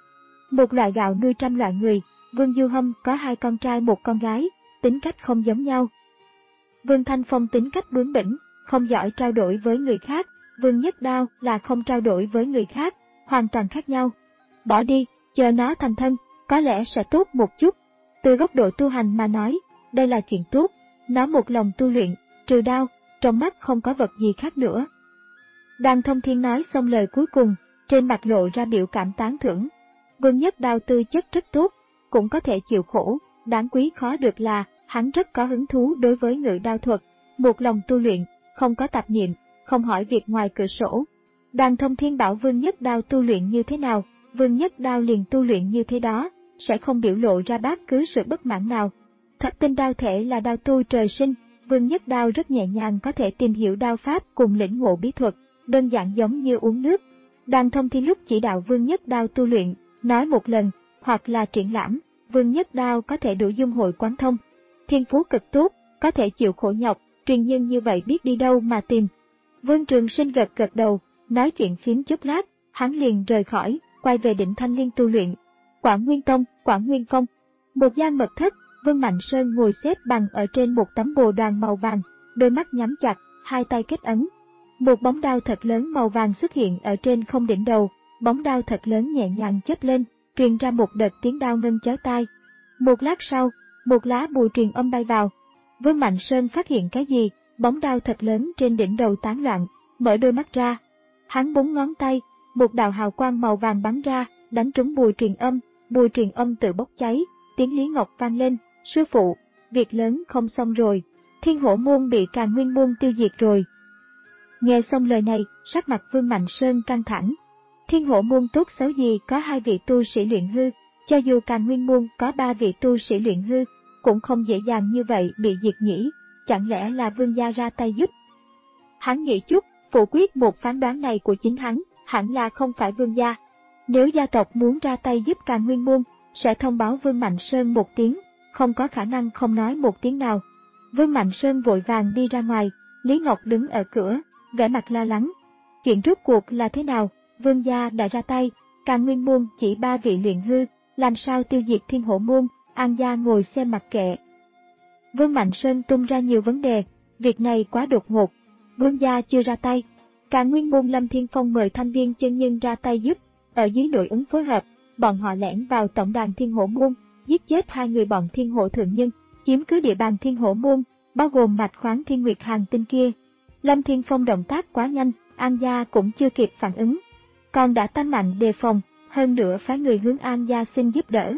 Một loại gạo nuôi trăm loại người, Vương Du Hâm có hai con trai một con gái, tính cách không giống nhau. Vương Thanh Phong tính cách bướng bỉnh, không giỏi trao đổi với người khác, Vương Nhất Đao là không trao đổi với người khác, hoàn toàn khác nhau. Bỏ đi, chờ nó thành thân, có lẽ sẽ tốt một chút. Từ góc độ tu hành mà nói, đây là chuyện tốt, nó một lòng tu luyện, trừ đao, trong mắt không có vật gì khác nữa. Đoàn Thông Thiên nói xong lời cuối cùng, trên mặt lộ ra biểu cảm tán thưởng. Vương Nhất Đao tư chất rất tốt, cũng có thể chịu khổ, đáng quý khó được là, hắn rất có hứng thú đối với ngự đao thuật, một lòng tu luyện, không có tạp niệm, không hỏi việc ngoài cửa sổ. Đoàn Thông Thiên bảo Vương Nhất Đao tu luyện như thế nào, Vương Nhất Đao liền tu luyện như thế đó, sẽ không biểu lộ ra bất cứ sự bất mãn nào. Thất tinh đao thể là đao tu trời sinh, Vương Nhất Đao rất nhẹ nhàng có thể tìm hiểu đao pháp cùng lĩnh ngộ bí thuật, đơn giản giống như uống nước. Đoàn Thông Thiên lúc chỉ đạo Vương Nhất Đao tu luyện, nói một lần, hoặc là triển lãm, Vương Nhất Đao có thể đủ dung hội quán thông. Thiên phú cực tốt, có thể chịu khổ nhọc, truyền nhân như vậy biết đi đâu mà tìm. Vương Trường Sinh gật gật đầu, nói chuyện phiếm chốc lát, hắn liền rời khỏi, quay về Định Thanh Liên tu luyện. Quảng Nguyên Tông, Quảng Nguyên Công. Một gian mật thất, Vương Mạnh Sơn ngồi xếp bằng ở trên một tấm bồ đoàn màu vàng, đôi mắt nhắm chặt, hai tay kết ấn. Một bóng đao thật lớn màu vàng xuất hiện ở trên không đỉnh đầu, bóng đao thật lớn nhẹ nhàng chớp lên, truyền ra một đợt tiếng đao ngân chói tai. Một lát sau, một lá bùa truyền âm bay vào. Vương Mạnh Sơn phát hiện cái gì, bóng đao thật lớn trên đỉnh đầu tán loạn, mở đôi mắt ra. Hắn búng ngón tay, một đạo hào quang màu vàng bắn ra, đánh trúng Bùi Truyền Âm, Bùi Truyền Âm tự bốc cháy, tiếng Lý Ngọc vang lên, sư phụ, việc lớn không xong rồi, Thiên Hổ môn bị Càn Nguyên môn tiêu diệt rồi. Nghe xong lời này, sắc mặt Vương Mạnh Sơn căng thẳng. Thiên Hổ môn tốt xấu gì có hai vị tu sĩ luyện hư, cho dù Càn Nguyên môn có ba vị tu sĩ luyện hư, cũng không dễ dàng như vậy bị diệt nhỉ, chẳng lẽ là Vương gia ra tay giúp? Hắn nghĩ chút, phủ quyết một phán đoán này của chính hắn, hẳn là không phải Vương gia. Nếu gia tộc muốn ra tay giúp Càn Nguyên môn, sẽ thông báo Vương Mạnh Sơn một tiếng, không có khả năng không nói một tiếng nào. Vương Mạnh Sơn vội vàng đi ra ngoài, Lý Ngọc đứng ở cửa, vẻ mặt lo lắng. Chuyện rốt cuộc là thế nào? Vương gia đã ra tay, Càn Nguyên môn chỉ ba vị luyện hư, làm sao tiêu diệt Thiên Hổ môn? An gia ngồi xem mặc kệ. Vương Mạnh Sơn tung ra nhiều vấn đề, việc này quá đột ngột. Vương gia chưa ra tay, Càn Nguyên môn Lâm Thiên Phong mời Thanh Viên chân nhân ra tay giúp, ở dưới nội ứng phối hợp, bọn họ lẻn vào tổng đàn Thiên Hổ môn, giết chết hai người bọn Thiên Hổ thượng nhân, chiếm cứ địa bàn Thiên Hổ môn, bao gồm mạch khoáng Thiên Nguyệt Hàng Tinh kia. Lâm Thiên Phong động tác quá nhanh, An gia cũng chưa kịp phản ứng, còn đã tăng mạnh đề phòng, hơn nữa phái người hướng An gia xin giúp đỡ.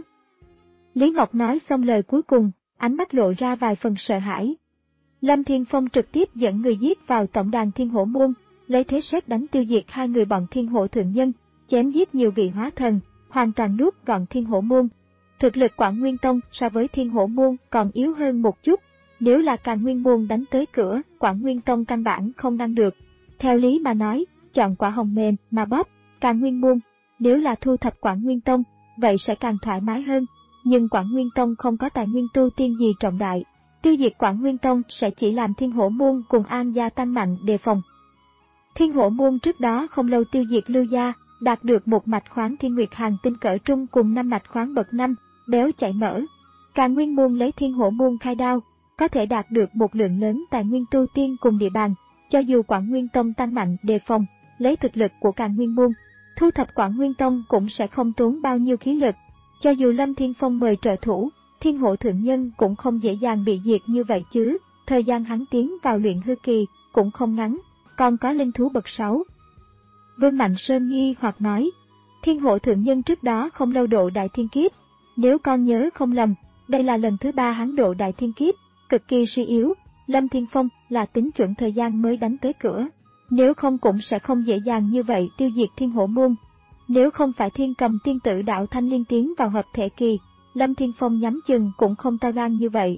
Lý Ngọc nói xong lời cuối cùng, ánh mắt lộ ra vài phần sợ hãi. Lâm Thiên Phong trực tiếp dẫn người giết vào tổng đàn Thiên Hổ môn, lấy thế sét đánh tiêu diệt hai người bọn Thiên Hổ thượng nhân, chém giết nhiều vị hóa thần, hoàn toàn nuốt gọn Thiên Hổ môn. Thực lực Quảng Nguyên Tông so với Thiên Hổ môn còn yếu hơn một chút, nếu là Càn Nguyên môn đánh tới cửa, Quảng Nguyên Tông căn bản không ngăn được. Theo lý mà nói, chọn quả hồng mềm mà bóp, Càn Nguyên môn, nếu là thu thập Quảng Nguyên Tông, vậy sẽ càng thoải mái hơn. Nhưng Quảng Nguyên Tông không có tài nguyên tu tiên gì trọng đại, tiêu diệt Quảng Nguyên Tông sẽ chỉ làm Thiên Hổ môn cùng An gia tăng mạnh đề phòng. Thiên Hổ môn trước đó không lâu tiêu diệt Lưu gia, đạt được một mạch khoáng Thiên Nguyệt Hàng Tinh cỡ trung cùng năm mạch khoáng bậc năm, béo chảy mỡ. Càn Nguyên môn lấy Thiên Hổ môn khai đao, có thể đạt được một lượng lớn tài nguyên tu tiên cùng địa bàn, cho dù Quảng Nguyên Tông tăng mạnh đề phòng, lấy thực lực của Càn Nguyên môn, thu thập Quảng Nguyên Tông cũng sẽ không tốn bao nhiêu khí lực. Cho dù Lâm Thiên Phong mời trợ thủ, Thiên Hổ thượng nhân cũng không dễ dàng bị diệt như vậy chứ, thời gian hắn tiến vào luyện hư kỳ cũng không ngắn, còn có linh thú bậc sáu. Vương Mạnh Sơn nghi hoặc nói, Thiên Hổ thượng nhân trước đó không lâu độ đại thiên kiếp, nếu con nhớ không lầm, đây là lần thứ ba hắn độ đại thiên kiếp, cực kỳ suy yếu, Lâm Thiên Phong là tính chuẩn thời gian mới đánh tới cửa, nếu không cũng sẽ không dễ dàng như vậy tiêu diệt Thiên Hổ môn. Nếu không phải Thiên Cầm tiên tử đạo thanh liên tiến vào hợp thể kỳ, Lâm Thiên Phong nhắm chừng cũng không to gan như vậy.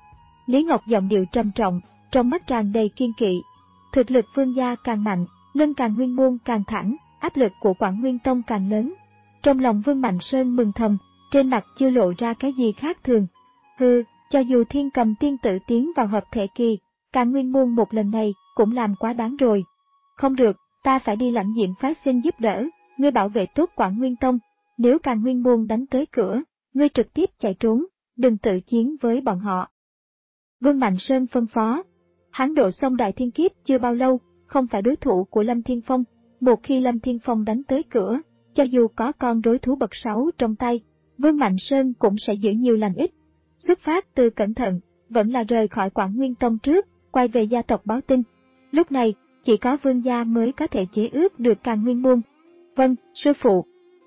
Lý Ngọc giọng điệu trầm trọng, trong mắt tràn đầy kiên kỵ. Thực lực Vương gia càng mạnh, lưng Càn Nguyên môn càng thẳng, áp lực của Quảng Nguyên Tông càng lớn. Trong lòng Vương Mạnh Sơn mừng thầm, trên mặt chưa lộ ra cái gì khác thường. Hừ, cho dù Thiên Cầm tiên tử tiến vào hợp thể kỳ, Càn Nguyên môn một lần này cũng làm quá đáng rồi. Không được, ta phải đi lãnh diện phái xin giúp đỡ. Ngươi bảo vệ tốt Quảng Nguyên Tông, nếu Càn Nguyên môn đánh tới cửa, ngươi trực tiếp chạy trốn, đừng tự chiến với bọn họ. Vương Mạnh Sơn phân phó, hắn độ xong đại thiên kiếp chưa bao lâu, không phải đối thủ của Lâm Thiên Phong, một khi Lâm Thiên Phong đánh tới cửa, cho dù có con đối thú bậc sáu trong tay, Vương Mạnh Sơn cũng sẽ giữ nhiều lành ít. Xuất phát từ cẩn thận, vẫn là rời khỏi Quảng Nguyên Tông trước, quay về gia tộc báo tin. Lúc này, chỉ có Vương gia mới có thể chế ước được Càn Nguyên môn. Vâng, sư phụ.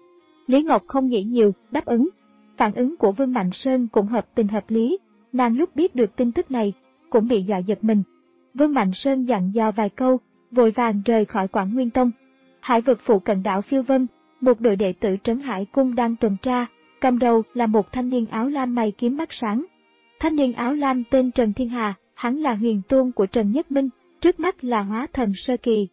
Lý Ngọc không nghĩ nhiều, đáp ứng. Phản ứng của Vương Mạnh Sơn cũng hợp tình hợp lý, nàng lúc biết được tin tức này, cũng bị dọa giật mình. Vương Mạnh Sơn dặn dò vài câu, vội vàng rời khỏi Quảng Nguyên Tông. Hải vực phụ cận đảo Phiêu Vân, một đội đệ tử Trấn Hải Cung đang tuần tra, cầm đầu là một thanh niên áo lam mày kiếm mắt sáng. Thanh niên áo lam tên Trần Thiên Hà, hắn là huyền tôn của Trần Nhất Minh, trước mắt là hóa thần sơ kỳ.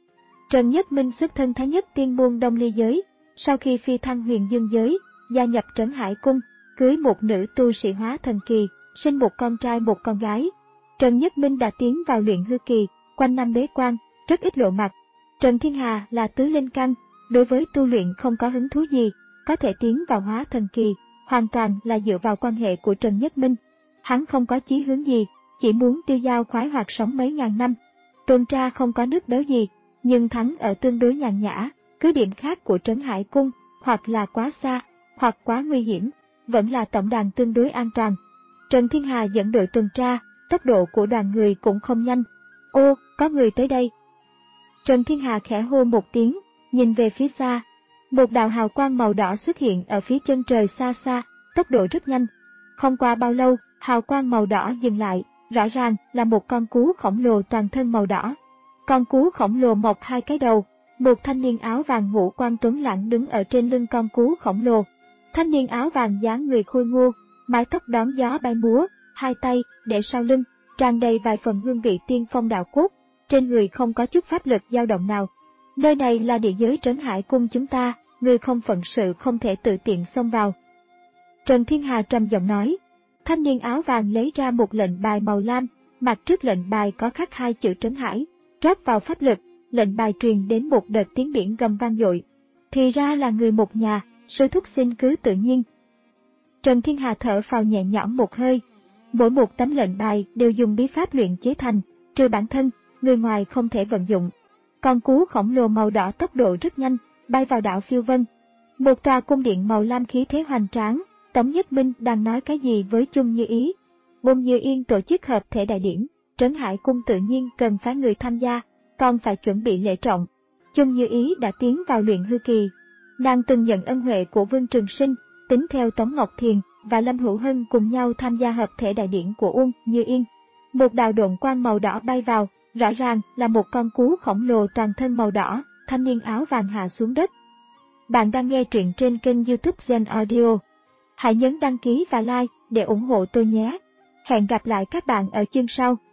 Trần Nhất Minh xuất thân Thái Nhất Tiên môn Đông Ly giới, sau khi phi thăng Huyền Dương giới, gia nhập Trấn Hải Cung, cưới một nữ tu sĩ hóa thần kỳ, sinh một con trai một con gái. Trần Nhất Minh đã tiến vào luyện hư kỳ, quanh năm bế quan, rất ít lộ mặt. Trần Thiên Hà là tứ linh căn, đối với tu luyện không có hứng thú gì, có thể tiến vào hóa thần kỳ, hoàn toàn là dựa vào quan hệ của Trần Nhất Minh. Hắn không có chí hướng gì, chỉ muốn tiêu dao khoái hoạt sống mấy ngàn năm. Tuần tra không có nước đấu gì, nhưng thắng ở tương đối nhàn nhã, cứ điểm khác của Trấn Hải Cung, hoặc là quá xa, hoặc quá nguy hiểm, vẫn là tổng đàn tương đối an toàn. Trần Thiên Hà dẫn đội tuần tra, tốc độ của đoàn người cũng không nhanh. Ô, có người tới đây. Trần Thiên Hà khẽ hô một tiếng, nhìn về phía xa. Một đạo hào quang màu đỏ xuất hiện ở phía chân trời xa xa, tốc độ rất nhanh. Không qua bao lâu, hào quang màu đỏ dừng lại, rõ ràng là một con cú khổng lồ toàn thân màu đỏ. Con cú khổng lồ mọc hai cái đầu, một thanh niên áo vàng ngũ quan tuấn lãng đứng ở trên lưng con cú khổng lồ. Thanh niên áo vàng dáng người khôi ngô, mái tóc đón gió bay múa, hai tay để sau lưng, tràn đầy vài phần hương vị tiên phong đạo cốt, trên người không có chút pháp lực dao động nào. Nơi này là địa giới Trấn Hải Cung chúng ta, người không phận sự không thể tự tiện xông vào. Trần Thiên Hà trầm giọng nói. Thanh niên áo vàng lấy ra một lệnh bài màu lam, mặt trước lệnh bài có khắc hai chữ Trấn Hải, rót vào pháp lực, lệnh bài truyền đến một đợt tiếng biển gầm vang dội. Thì ra là người một nhà, sư thúc xin cứ tự nhiên. Trần Thiên Hà thở phào nhẹ nhõm một hơi. Mỗi một tấm lệnh bài đều dùng bí pháp luyện chế thành, trừ bản thân, người ngoài không thể vận dụng. Con cú khổng lồ màu đỏ tốc độ rất nhanh, bay vào đảo Phiêu Vân. Một tòa cung điện màu lam khí thế hoành tráng, Tống Nhất Minh đang nói cái gì với Chung Như Ý. Bôn Như Yên tổ chức hợp thể đại điển, Trấn Hải Cung tự nhiên cần phái người tham gia, còn phải chuẩn bị lễ trọng. Chung Như Ý đã tiến vào luyện hư kỳ. Nàng từng nhận ân huệ của Vương Trường Sinh, tính theo Tống Ngọc Thiền và Lâm Hữu Hân cùng nhau tham gia hợp thể đại điển của Uông Như Yên. Một đạo độn quang màu đỏ bay vào, rõ ràng là một con cú khổng lồ toàn thân màu đỏ, thanh niên áo vàng hạ xuống đất. Bạn đang nghe truyện trên kênh YouTube Zen Audio. Hãy nhấn đăng ký và like để ủng hộ tôi nhé. Hẹn gặp lại các bạn ở chương sau.